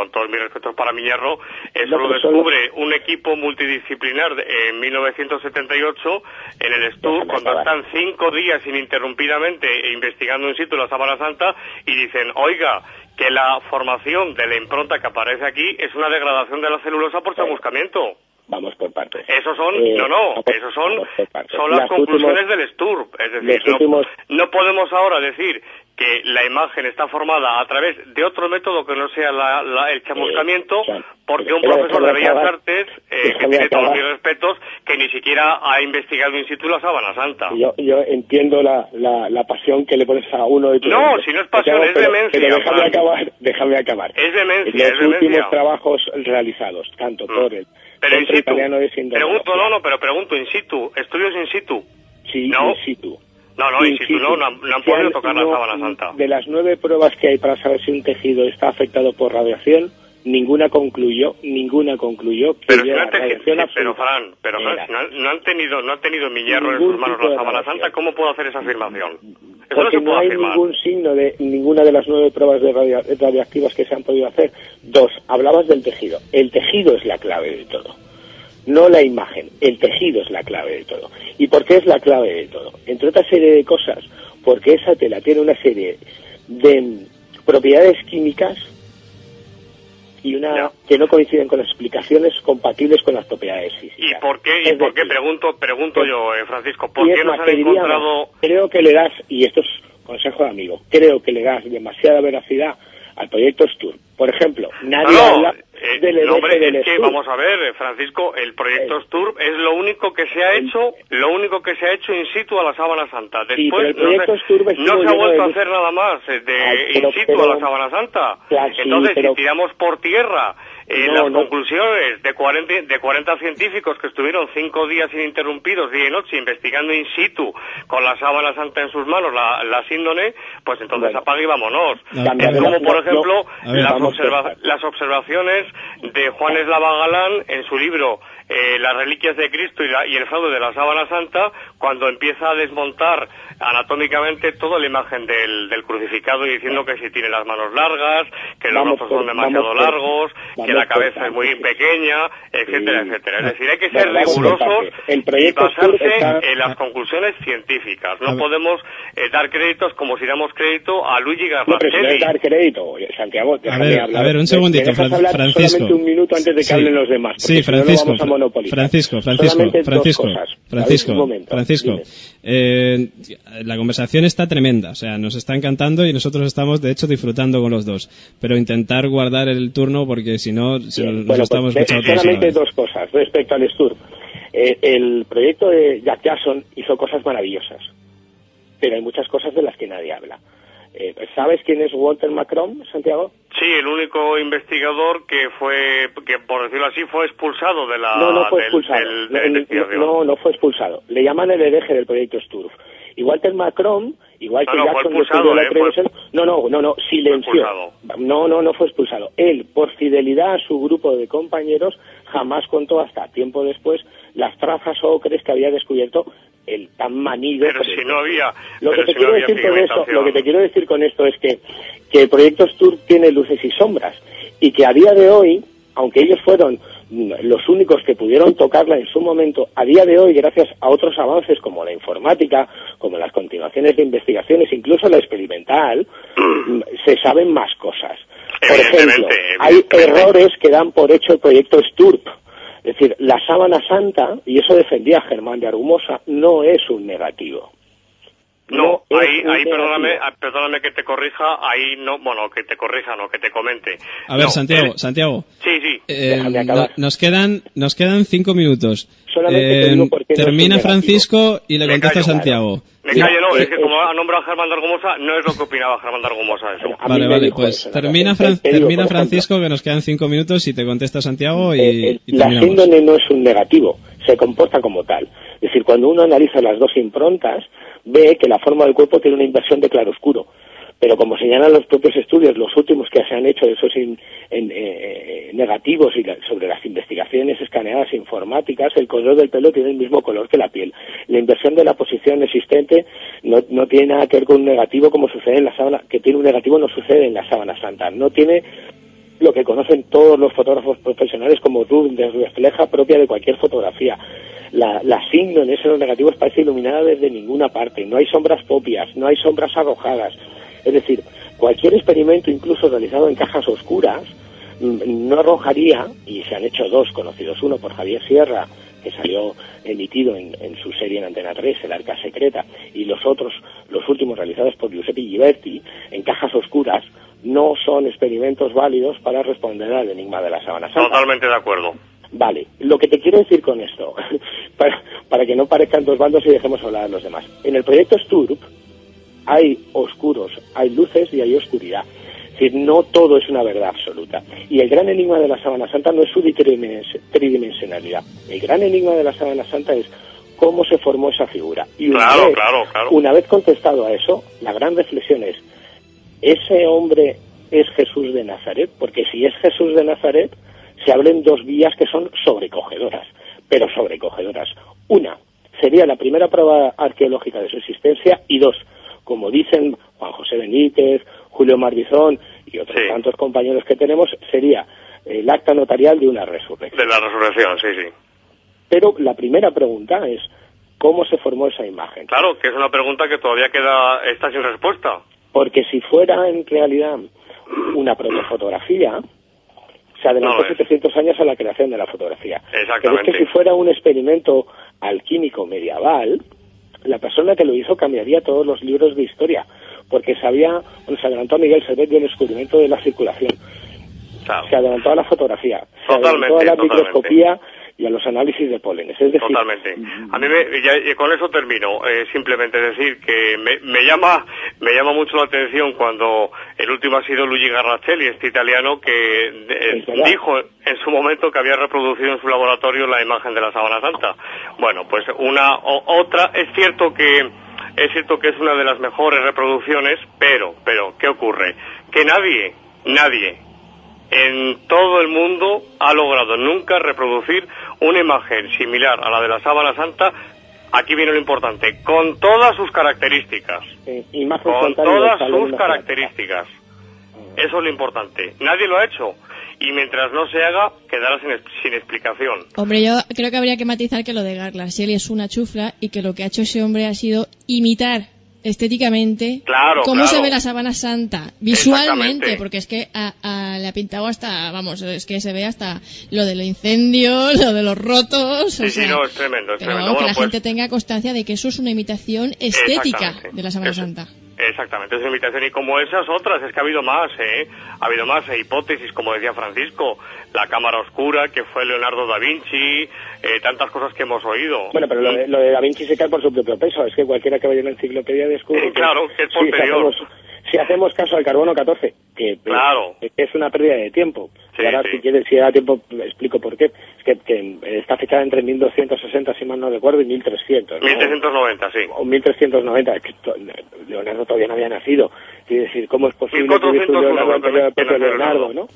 [SPEAKER 3] eso lo descubre un equipo multidisciplinar en 1978 en el Stur, cuando están 5 días ininterrumpidamente investigando in situ la sábana santa y dicen, oiga, que la formación de la impronta que aparece aquí es una degradación de la celulosa por chamuscamiento.
[SPEAKER 2] Vamos por partes.
[SPEAKER 3] Esos son, son las conclusiones del STURP. Es decir, no podemos ahora decir que la imagen está formada a través de otro método que no sea el chamuscamiento, porque un profesor de Bellas Artes, que tiene todos mis respetos, que ni siquiera ha investigado in situ la sábana santa.
[SPEAKER 2] Yo entiendo la pasión que le pones a uno de tus...
[SPEAKER 3] No, si no es pasión, es demencia.
[SPEAKER 2] Pero déjame acabar.
[SPEAKER 3] Es demencia,
[SPEAKER 2] Los últimos trabajos realizados, tanto por el
[SPEAKER 3] Pero in situ.
[SPEAKER 2] Italiano de Sindona.
[SPEAKER 3] Pregunto in situ. Estudios in situ.
[SPEAKER 2] Sí,
[SPEAKER 3] ¿no?
[SPEAKER 2] in situ.
[SPEAKER 3] No, in situ no han podido tocar la sábana santa.
[SPEAKER 2] De las 9 pruebas que hay para saber si un tejido está afectado por radiación, ninguna concluyó que
[SPEAKER 3] pero
[SPEAKER 2] hubiera radiación
[SPEAKER 3] pero Fran, no han tenido mi hierro en sus manos la sábana santa. ¿Cómo puedo hacer esa afirmación? Eso
[SPEAKER 2] porque
[SPEAKER 3] no se puede
[SPEAKER 2] hay
[SPEAKER 3] afirmar.
[SPEAKER 2] Ningún signo de ninguna de las 9 pruebas de radioactivas que se han podido hacer. 2, hablabas del tejido. El tejido es la clave de todo, no la imagen. El tejido es la clave de todo. ¿Y por qué es la clave de todo? Entre otra serie de cosas, porque esa tela tiene una serie de propiedades químicas y que no coinciden con las explicaciones compatibles con las propiedades físicas.
[SPEAKER 3] ¿Y por qué? Pregunto yo, Francisco, ¿por qué nos han encontrado...?
[SPEAKER 2] Creo que le das, y esto es consejo de amigo, creo que le das demasiada veracidad al proyecto STURP. Por ejemplo, nadie habla del hereje del STURP.
[SPEAKER 3] Vamos a ver, Francisco, el proyecto STURP es lo único que se ha hecho in situ a la sábana santa. Después no se ha vuelto a hacer nada más in situ a la sábana santa. Entonces, si tiramos por tierra las conclusiones de 40 científicos que estuvieron 5 días ininterrumpidos, día y noche, investigando in situ con la sábana santa en sus manos, la síndone, pues entonces apague y vámonos. Es como, por ejemplo, las observaciones de Juan Eslava Galán en su libro Las reliquias de Cristo y el fraude de la sábana santa, cuando empieza a desmontar anatómicamente toda la imagen del crucificado y diciendo que si tiene las manos largas, que los brazos son demasiado largos, que la cabeza es muy pequeña, etcétera, etcétera. Es decir, hay que ser rigurosos y basarse en las conclusiones científicas. No podemos dar créditos como si damos crédito a Luigi Garracelli.
[SPEAKER 2] No, pero si dar crédito, Santiago, déjame hablar.
[SPEAKER 1] A ver, un segundito, Francisco.
[SPEAKER 2] Solamente un minuto antes de que hablen los demás.
[SPEAKER 1] Sí, Francisco. Francisco. La conversación está tremenda, o sea, nos está encantando y nosotros estamos, de hecho, disfrutando con los dos. Pero intentar guardar el turno porque si no, nos estamos escuchando todos.
[SPEAKER 2] Solamente 2 cosas respecto al STURP. El proyecto de Jack Jackson hizo cosas maravillosas, pero hay muchas cosas de las que nadie habla. ¿Sabes quién es Walter Macron, Santiago?
[SPEAKER 3] Sí, el único investigador que por decirlo así, fue expulsado de la...
[SPEAKER 2] No fue expulsado. No fue expulsado. Le llaman el hereje del proyecto STURF. Y Walter Macron, igual que Jackson descubrió la televisión... silenció. No fue expulsado. Él, por fidelidad a su grupo de compañeros, jamás contó hasta tiempo después las trazas ocres que había descubierto el tan manido.
[SPEAKER 3] Pero si no había...
[SPEAKER 2] Lo que te quiero decir con esto es que el proyecto STURP tiene luces y sombras y que a día de hoy, aunque ellos fueron los únicos que pudieron tocarla en su momento, a día de hoy, gracias a otros avances como la informática, como las continuaciones de investigaciones, incluso la experimental, se saben más cosas. Por ejemplo, hay errores que dan por hecho el proyecto STURP. Es decir, la sábana santa, y eso defendía Germán de Argumosa, no es un negativo.
[SPEAKER 3] No, ahí perdóname que te corrija, que te comente.
[SPEAKER 1] A ver, Santiago.
[SPEAKER 3] Sí.
[SPEAKER 2] Déjame acabar.
[SPEAKER 1] Nos quedan 5 minutos.
[SPEAKER 2] Solamente te digo por qué
[SPEAKER 1] termina
[SPEAKER 2] no
[SPEAKER 1] Francisco y le contesta Santiago.
[SPEAKER 3] Me callo, es que como ha nombrado a Germán de Argumosa, no es lo que opinaba Germán de Argumosa eso.
[SPEAKER 1] Vale, pues termina Francisco, que nos quedan 5 minutos y te contesta Santiago y
[SPEAKER 2] la síndrome no es un negativo, se comporta como tal. Es decir, cuando uno analiza las 2 improntas, ve que la forma del cuerpo tiene una inversión de claroscuro. Pero como señalan los propios estudios, los últimos que se han hecho de esos negativos y sobre las investigaciones escaneadas informáticas, el color del pelo tiene el mismo color que la piel. La inversión de la posición existente no tiene nada que ver con un negativo como sucede en la sábana, que tiene un negativo no sucede en la sábana santa. No tiene lo que conocen todos los fotógrafos profesionales como luz de refleja propia de cualquier fotografía. La síndrome en los negativos parece iluminada desde ninguna parte. No hay sombras propias, no hay sombras arrojadas. Es decir, cualquier experimento, incluso realizado en cajas oscuras, no arrojaría, y se han hecho 2 conocidos, uno por Javier Sierra, que salió emitido en su serie en Antena 3, El Arca Secreta, y los últimos realizados por Giuseppe Ghiberti, en cajas oscuras, no son experimentos válidos para responder al enigma de la sábana santa.
[SPEAKER 3] Totalmente de acuerdo.
[SPEAKER 2] Vale, lo que te quiero decir con esto, para que no parezcan 2 bandos y dejemos hablar a los demás. En el proyecto STURP hay oscuros, hay luces y hay oscuridad. Es decir, no todo es una verdad absoluta. Y el gran enigma de la sábana santa no es su tridimensionalidad. El gran enigma de la sábana santa es cómo se formó esa figura. Y
[SPEAKER 3] claro.
[SPEAKER 2] Una vez contestado a eso, la gran reflexión es, ¿ese hombre es Jesús de Nazaret? Porque si es Jesús de Nazaret, se abren dos vías que son sobrecogedoras, pero sobrecogedoras. Una, sería la primera prueba arqueológica de su existencia, y dos, como dicen Juan José Benítez, Julio Marbizón y otros tantos compañeros que tenemos, sería el acta notarial de una resurrección.
[SPEAKER 3] De la resurrección, sí.
[SPEAKER 2] Pero la primera pregunta es, ¿cómo se formó esa imagen?
[SPEAKER 3] Claro, que es una pregunta que todavía está sin respuesta.
[SPEAKER 2] Porque si fuera en realidad una protofotografía, se adelantó 700 años a la creación de la fotografía.
[SPEAKER 3] Exactamente.
[SPEAKER 2] Pero es que si fuera un experimento alquímico medieval, la persona que lo hizo cambiaría todos los libros de historia, porque se adelantó a Miguel Servet del descubrimiento de la circulación, se adelantó a la fotografía, se adelantó a la microscopía y a los análisis de pólenes. Es decir,
[SPEAKER 3] totalmente. A mí con eso termino. Simplemente decir que me llama mucho la atención cuando el último ha sido Luigi Garrachelli, este italiano que dijo en su momento que había reproducido en su laboratorio la imagen de la Sábana Santa. Bueno, pues otra, es cierto que es una de las mejores reproducciones, pero ¿qué ocurre? Que nadie en todo el mundo ha logrado nunca reproducir una imagen similar a la de la Sábana Santa. Aquí viene lo importante, con todas sus características. Con todas sus características. Eso es lo importante. Nadie lo ha hecho. Y mientras no se haga, quedará sin explicación.
[SPEAKER 4] Hombre, yo creo que habría que matizar que lo de Garrachelli es una chufla y que lo que ha hecho ese hombre ha sido imitar estéticamente cómo se ve la Sábana Santa visualmente, porque es que le ha pintado hasta, es que se ve hasta lo del incendio, lo de los rotos.
[SPEAKER 3] Sí, es tremendo, es tremendo.
[SPEAKER 4] Que la gente tenga constancia de que eso es una imitación estética de la Sábana Santa.
[SPEAKER 3] Exactamente, es una imitación, y como esas otras, es que ha habido más, ha habido más hipótesis, como decía Francisco, la cámara oscura, que fue Leonardo da Vinci, tantas cosas que hemos oído.
[SPEAKER 2] Bueno, pero lo de da Vinci se cae por su propio peso, es que cualquiera que vaya a la enciclopedia descubre
[SPEAKER 3] que es posterior.
[SPEAKER 2] Si hacemos caso al carbono 14, que es una pérdida de tiempo. Ahora, si da tiempo, explico por qué. Es que está fechada entre 1260, si mal no recuerdo, y 1300.
[SPEAKER 3] 1390, sí.
[SPEAKER 2] O 1390, es que Leonardo todavía no había nacido. Es decir, ¿cómo es posible que hubiese un Leonardo anterior al propio Leonardo, no?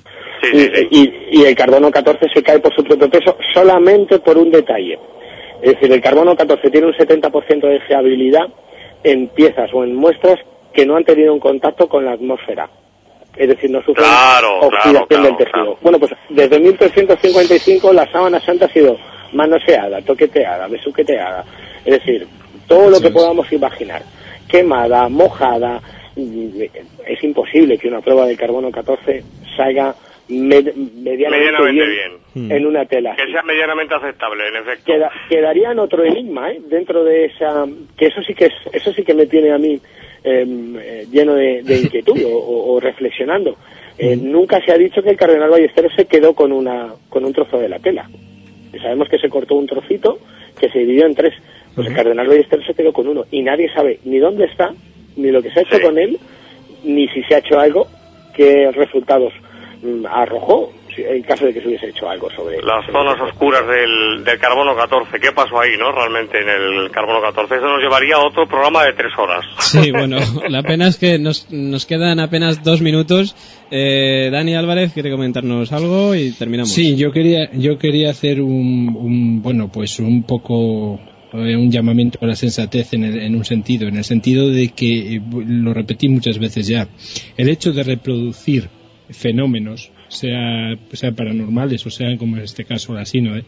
[SPEAKER 2] Y el carbono 14 se cae por su propio peso solamente por un detalle. Es decir, el carbono 14 tiene un 70% de fiabilidad en piezas o en muestras que no han tenido un contacto con la atmósfera. Es decir, no sufren oxidación del tejido. Bueno, pues desde 1355 la Sábana Santa ha sido manoseada, toqueteada, besuqueteada. Es decir, todo lo que podamos imaginar. Quemada, mojada. Es imposible que una prueba de carbono 14 salga medianamente bien en una tela.
[SPEAKER 3] Que sea medianamente aceptable, en efecto.
[SPEAKER 2] Quedaría en otro enigma, dentro de esa... que eso sí que me tiene a mí lleno de inquietud o reflexionando. Nunca se ha dicho que el cardenal Ballesteros se quedó con un trozo de la tela. Sabemos que se cortó un trocito que se dividió en tres. Pues el cardenal Ballesteros se quedó con uno y nadie sabe ni dónde está, ni lo que se ha hecho con él, ni si se ha hecho algo, qué resultados arrojó, en caso de que se hubiese hecho algo sobre
[SPEAKER 3] las zonas oscuras del carbono 14. ¿Qué pasó ahí, realmente en el carbono 14? Eso nos llevaría a otro programa de 3 horas.
[SPEAKER 1] Sí, bueno, la pena es que nos quedan apenas 2 minutos. Dani Álvarez quiere comentarnos algo y terminamos.
[SPEAKER 5] Sí, yo quería hacer un poco un llamamiento a la sensatez en un sentido, en el sentido de que, lo repetí muchas veces ya, el hecho de reproducir fenómenos, sea paranormales o sean, como en este caso, la Sínoe,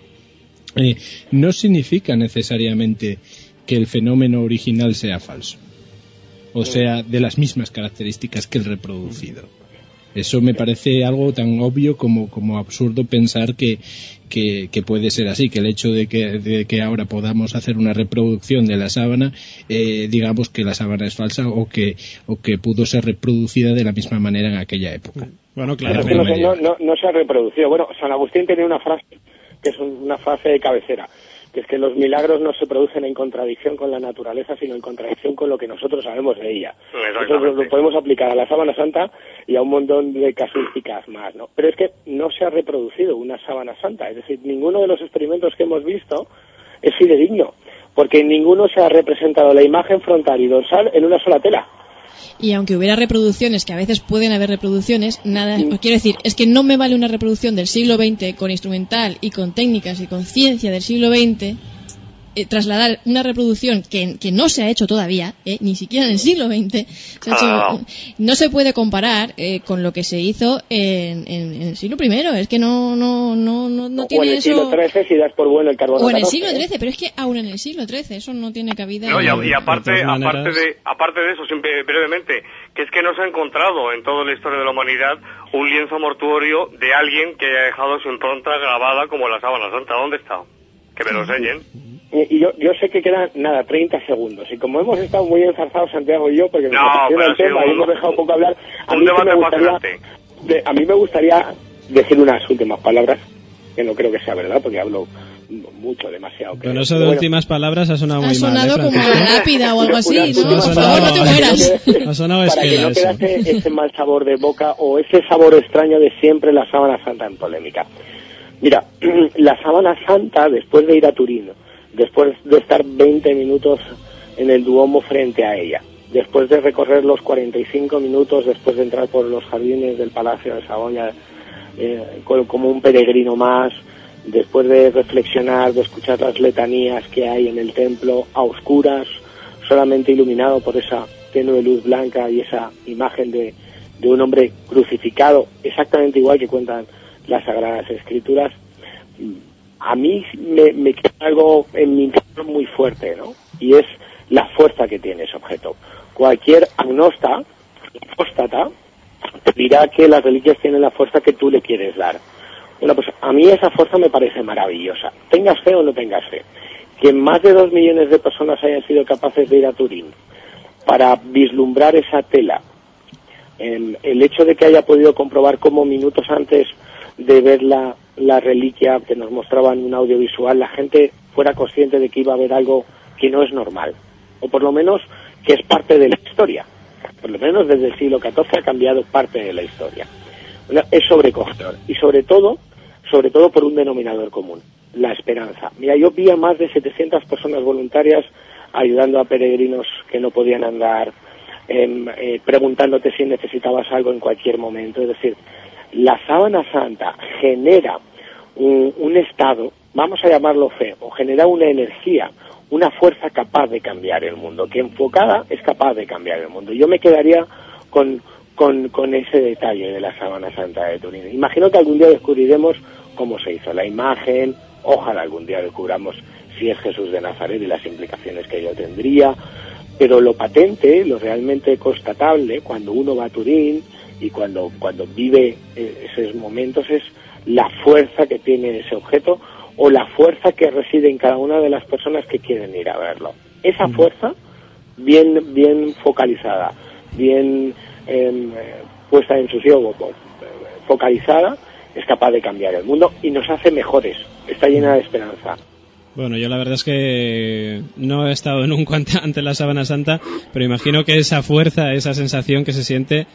[SPEAKER 5] no significa necesariamente que el fenómeno original sea falso, o sea, de las mismas características que el reproducido. Eso me parece algo tan obvio como absurdo pensar que puede ser así, que el hecho de que ahora podamos hacer una reproducción de la sábana, digamos que la sábana es falsa o que pudo ser reproducida de la misma manera en aquella época.
[SPEAKER 1] Bueno, claro.
[SPEAKER 2] No se ha reproducido. Bueno, San Agustín tenía una frase que es una frase de cabecera, que es que los milagros no se producen en contradicción con la naturaleza, sino en contradicción con lo que nosotros sabemos de ella. Eso lo podemos aplicar a la Sábana Santa y a un montón de casuísticas más, ¿no? Pero es que no se ha reproducido una Sábana Santa, es decir, ninguno de los experimentos que hemos visto es fidedigno, porque en ninguno se ha representado la imagen frontal y dorsal en una sola tela.
[SPEAKER 4] Y aunque hubiera reproducciones, que a veces pueden haber reproducciones, nada, quiero decir, es que no me vale una reproducción del siglo XX con instrumental y con técnicas y con ciencia del siglo XX, trasladar una reproducción que no se ha hecho todavía, ni siquiera en el siglo XX, no se puede comparar con lo que se hizo en el siglo I. Es que no tiene eso.
[SPEAKER 2] O en el siglo XIII, si das por bueno el carbono.
[SPEAKER 4] O en el siglo XIII, pero es que aún en el siglo XIII eso no tiene cabida.
[SPEAKER 3] No, y aparte de eso, siempre brevemente, que es que no se ha encontrado en toda la historia de la humanidad un lienzo mortuorio de alguien que haya dejado su impronta grabada como la sábana santa. ¿Dónde está? Que me lo enseñen.
[SPEAKER 2] Y yo sé que quedan, 30 segundos. Y como hemos estado muy enzarzados, Santiago y yo, porque nos apasiona el tema y hemos dejado poco hablar, a mí me gustaría decir unas últimas palabras, que no creo que sea verdad, porque hablo mucho, demasiado.
[SPEAKER 1] Bueno, eso de últimas palabras ha sonado muy mal.
[SPEAKER 4] Ha sonado como una lápida o algo así, ¿no? Por favor, no te mueras.
[SPEAKER 1] Ha sonado
[SPEAKER 2] para que no quedase ese mal sabor de boca o ese sabor extraño de siempre la sábana santa en polémica. Mira, la sábana santa, después de ir a Turín, después de estar 20 minutos en el Duomo frente a ella, después de recorrer los 45 minutos, después de entrar por los jardines del Palacio de Saboya como un peregrino más, después de reflexionar, de escuchar las letanías que hay en el templo a oscuras, solamente iluminado por esa tenue luz blanca y esa imagen de un hombre crucificado, exactamente igual que cuentan las Sagradas Escrituras, a mí me queda algo en mi interior muy fuerte, ¿no? Y es la fuerza que tiene ese objeto. Cualquier apóstata te dirá que las reliquias tienen la fuerza que tú le quieres dar. Bueno, pues a mí esa fuerza me parece maravillosa. Tengas fe o no tengas fe. Que más de 2 millones de personas hayan sido capaces de ir a Turín para vislumbrar esa tela. El hecho de que haya podido comprobar cómo minutos antes de ver la reliquia que nos mostraban en un audiovisual, la gente fuera consciente de que iba a ver algo que no es normal, o por lo menos que es parte de la historia. Por lo menos desde el siglo XIV ha cambiado parte de la historia. Es sobrecogedor, y sobre todo por un denominador común, la esperanza. Mira, yo vi a más de 700 personas voluntarias ayudando a peregrinos que no podían andar, preguntándote si necesitabas algo en cualquier momento. Es decir, la sábana santa genera un estado, vamos a llamarlo fe, o genera una energía, una fuerza capaz de cambiar el mundo, que enfocada es capaz de cambiar el mundo. Yo me quedaría con ese detalle de la sábana santa de Turín. Imagino que algún día descubriremos cómo se hizo la imagen, ojalá algún día descubramos si es Jesús de Nazaret y las implicaciones que ello tendría, pero lo patente, lo realmente constatable, cuando uno va a Turín y cuando vive esos momentos, es la fuerza que tiene ese objeto o la fuerza que reside en cada una de las personas que quieren ir a verlo. Esa fuerza, bien focalizada, bien puesta en su sitio, focalizada, es capaz de cambiar el mundo y nos hace mejores, está llena de esperanza.
[SPEAKER 1] Bueno, yo la verdad es que no he estado nunca ante la sábana santa, pero imagino que esa fuerza, esa sensación que se siente,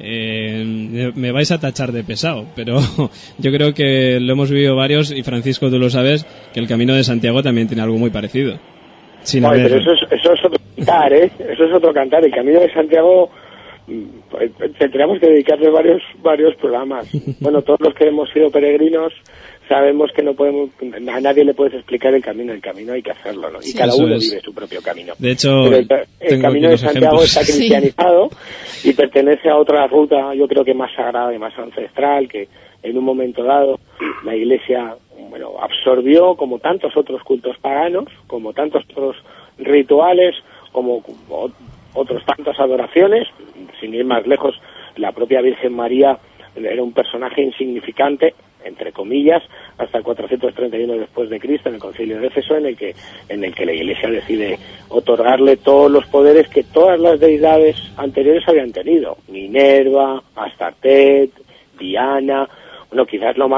[SPEAKER 1] me vais a tachar de pesado, pero yo creo que lo hemos vivido varios, y Francisco, tú lo sabes, que el Camino de Santiago también tiene algo muy parecido.
[SPEAKER 2] Pero eso es otro cantar, eso es otro cantar. El Camino de Santiago tendríamos que dedicarle varios programas. Bueno, todos los que hemos sido peregrinos sabemos que no podemos, a nadie le puedes explicar el camino hay que hacerlo, ¿no? Y sí, cada uno vive su propio camino.
[SPEAKER 1] De hecho,
[SPEAKER 2] pero el Camino de Santiago está cristianizado y pertenece a otra ruta, yo creo que más sagrada y más ancestral, que en un momento dado la Iglesia, absorbió, como tantos otros cultos paganos, como tantos otros rituales, como otros tantas adoraciones. Sin ir más lejos, la propia Virgen María era un personaje insignificante, entre comillas, hasta el 431 después de Cristo, en el Concilio de Éfeso, en el que la Iglesia decide otorgarle todos los poderes que todas las deidades anteriores habían tenido: Minerva, Astartet, Diana. Bueno, quizás lo más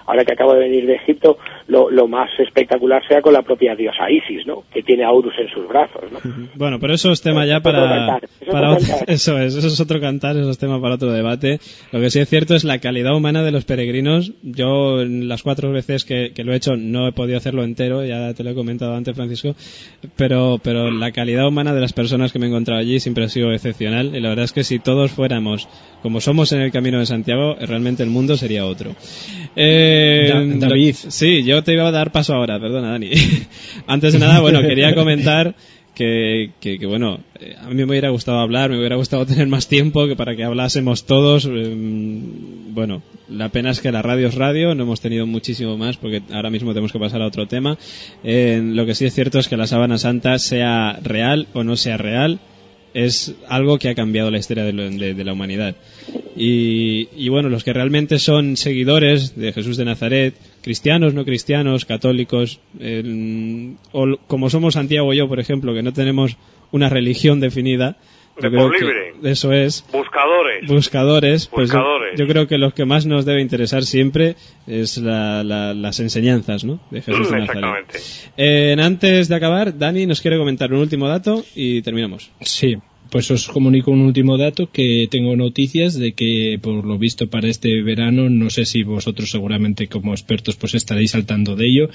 [SPEAKER 2] ahora que acabo de venir de Egipto, lo más espectacular sea con la propia diosa Isis, ¿no? Que tiene a Horus en sus brazos, ¿no?
[SPEAKER 1] Bueno, pero eso es tema ya para eso es otro cantar, eso es tema para otro debate. Lo que sí es cierto es la calidad humana de los peregrinos. Yo las 4 veces que lo he hecho no he podido hacerlo entero, ya te lo he comentado antes, Francisco, pero la calidad humana de las personas que me he encontrado allí siempre ha sido excepcional, y la verdad es que si todos fuéramos como somos en el Camino de Santiago, realmente el mundo sería otro.
[SPEAKER 5] David.
[SPEAKER 1] Sí, yo te iba a dar paso ahora, perdona, Dani. Antes de nada, bueno, quería comentar que bueno, a mí me hubiera gustado hablar, me hubiera gustado tener más tiempo que para que hablásemos todos. Bueno, la pena es que la radio es radio, no hemos tenido muchísimo más porque ahora mismo tenemos que pasar a otro tema. Lo que sí es cierto es que la Sábana Santa, sea real o no sea real, es algo que ha cambiado la historia de la humanidad. Y bueno, los que realmente son seguidores de Jesús de Nazaret, cristianos, no cristianos, católicos, o como somos Santiago y yo, por ejemplo, que no tenemos una religión definida,
[SPEAKER 3] de por libre.
[SPEAKER 1] Eso es.
[SPEAKER 3] Buscadores.
[SPEAKER 1] Pues yo creo que lo que más nos debe interesar siempre es las enseñanzas, ¿no? De Jesús de Nazaret.
[SPEAKER 3] Exactamente.
[SPEAKER 1] Antes de acabar, Dani nos quiere comentar un último dato y terminamos.
[SPEAKER 5] Sí. Pues os comunico un último dato, que tengo noticias de que por lo visto para este verano, no sé si vosotros seguramente como expertos pues estaréis al tanto de ello,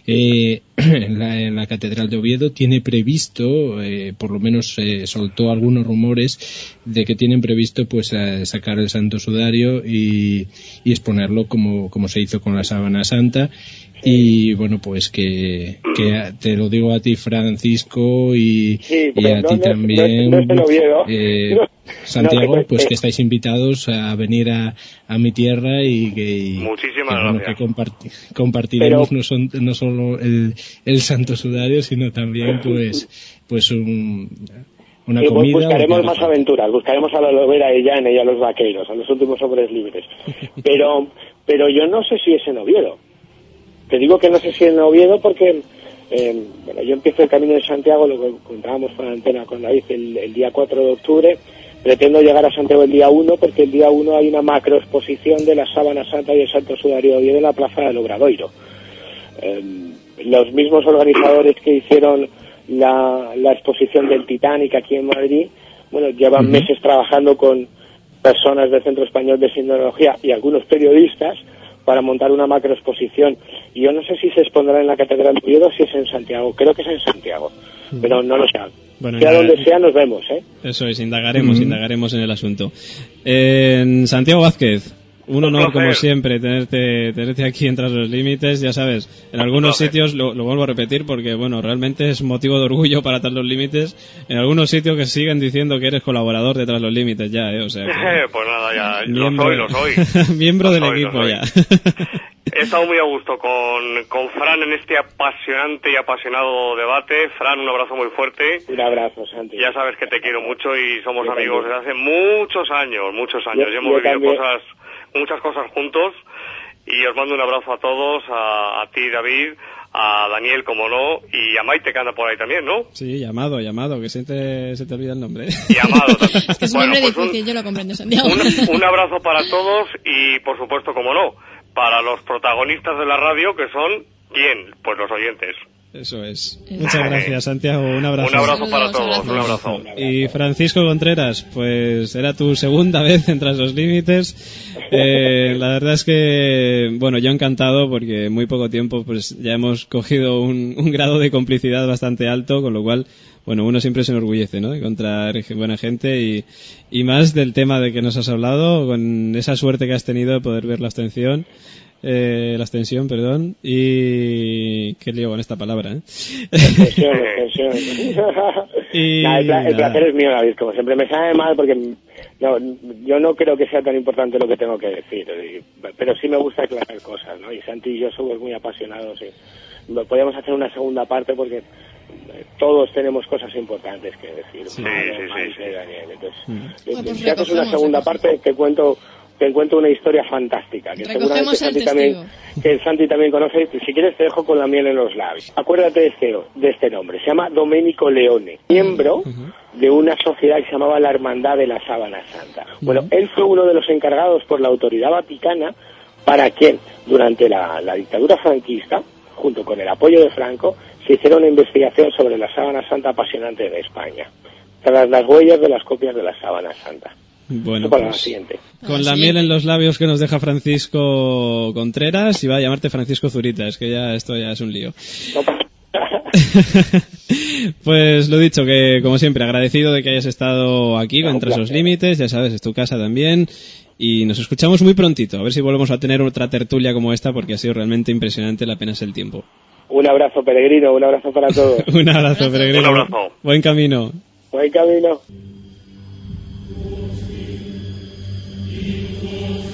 [SPEAKER 5] en la Catedral de Oviedo tiene previsto, por lo menos soltó algunos rumores de que tienen previsto pues sacar el Santo Sudario y exponerlo como se hizo con la Sábana Santa. Y bueno, pues que te lo digo a ti, Francisco, y a ti también, Santiago, pues que estáis invitados a venir a mi tierra y que compartiremos no solo el Santo Sudario, sino también pues una comida.
[SPEAKER 2] Buscaremos más aventuras, buscaremos a la lobera de Llane y a los vaqueros, a los últimos hombres libres. Pero yo no sé si es en Oviedo. Te digo que no sé si en Oviedo porque yo empiezo el Camino de Santiago, lo que contábamos con la antena con David, el día 4 de octubre. Pretendo llegar a Santiago el día 1 porque el día 1 hay una macroexposición de la Sábana Santa y el Santo Sudario de Oviedo en la Plaza del Obradoiro. Los mismos organizadores que hicieron la exposición del Titanic aquí en Madrid, bueno, llevan meses trabajando con personas del Centro Español de Sismología y algunos periodistas para montar una macroexposición. Y yo no sé si se expondrá en la Catedral de Oviedo o si es en Santiago. Creo que es en Santiago, pero no lo sé.
[SPEAKER 1] Bueno,
[SPEAKER 2] sea donde sea, nos vemos, ¿eh?
[SPEAKER 1] Eso es, indagaremos en el asunto. Santiago Vázquez, un honor como siempre tenerte aquí en Tras los Límites, ya sabes, en algunos sitios, lo vuelvo a repetir porque bueno, realmente es motivo de orgullo para Tras los Límites, en algunos sitios que siguen diciendo que eres colaborador de Tras los Límites ya, o sea que,
[SPEAKER 3] pues nada, ya, lo soy.
[SPEAKER 1] Miembro del equipo ya.
[SPEAKER 3] He estado muy a gusto con Fran en este apasionante y apasionado debate. Fran, un abrazo muy fuerte.
[SPEAKER 2] Un abrazo, Santi.
[SPEAKER 3] Ya sabes que te quiero mucho y somos amigos desde hace muchos años. Y hemos vivido muchas cosas juntos. Y os mando un abrazo a todos, a ti, David, a Daniel, como no, y a Maite, que anda por ahí también, ¿no?
[SPEAKER 1] Sí, llamado, que se te olvida el nombre.
[SPEAKER 3] Llamado también.
[SPEAKER 4] Es que es un nombre difícil, yo lo comprendo, Santiago.
[SPEAKER 3] Un abrazo para todos y, por supuesto, como no, para los protagonistas de la radio, que son, ¿quién? Pues los oyentes.
[SPEAKER 1] Eso es. Muchas gracias, Santiago. Un abrazo.
[SPEAKER 3] Un abrazo para todos. Un abrazo.
[SPEAKER 1] Y Francisco Contreras, pues era tu segunda vez en Tras los Límites. La verdad es que, bueno, yo encantado porque en muy poco tiempo pues ya hemos cogido un grado de complicidad bastante alto, con lo cual, bueno, uno siempre se enorgullece, ¿no?, de encontrar buena gente y más del tema de que nos has hablado, con esa suerte que has tenido de poder ver la extensión, y qué lío con esta palabra,
[SPEAKER 2] Extensión. El placer es mío, David, como siempre. Me sabe mal porque yo no creo que sea tan importante lo que tengo que decir, pero sí me gusta aclarar cosas, ¿no? Y Santi y yo somos muy apasionados y podríamos hacer una segunda parte porque todos tenemos cosas importantes que decir.
[SPEAKER 3] Sí.
[SPEAKER 2] Daniel. Entonces, si haces una segunda parte, te cuento una historia fantástica que seguramente Santi también conoce. Si quieres te dejo con la miel en los labios. Acuérdate de este nombre, se llama Domenico Leone, miembro de una sociedad que se llamaba la Hermandad de la Sábana Santa. Bueno, él fue uno de los encargados por la autoridad vaticana para que durante la dictadura franquista, junto con el apoyo de Franco, se hiciera una investigación sobre la sábana santa apasionante de España, tras las huellas de las copias de la sábana santa.
[SPEAKER 1] Bueno, pues, la siguiente. Con la miel en los labios que nos deja Francisco Contreras, y va a llamarte Francisco Zurita, es que ya esto ya es un lío. No. Pues lo dicho, que como siempre, agradecido de que hayas estado aquí contra esos límites, ya sabes, es tu casa también, y nos escuchamos muy prontito, a ver si volvemos a tener otra tertulia como esta, porque ha sido realmente impresionante, la pena es el tiempo.
[SPEAKER 2] Un abrazo, peregrino, un abrazo para todos.
[SPEAKER 1] Un abrazo, peregrino.
[SPEAKER 3] Un abrazo.
[SPEAKER 1] Buen camino.
[SPEAKER 2] Buen camino.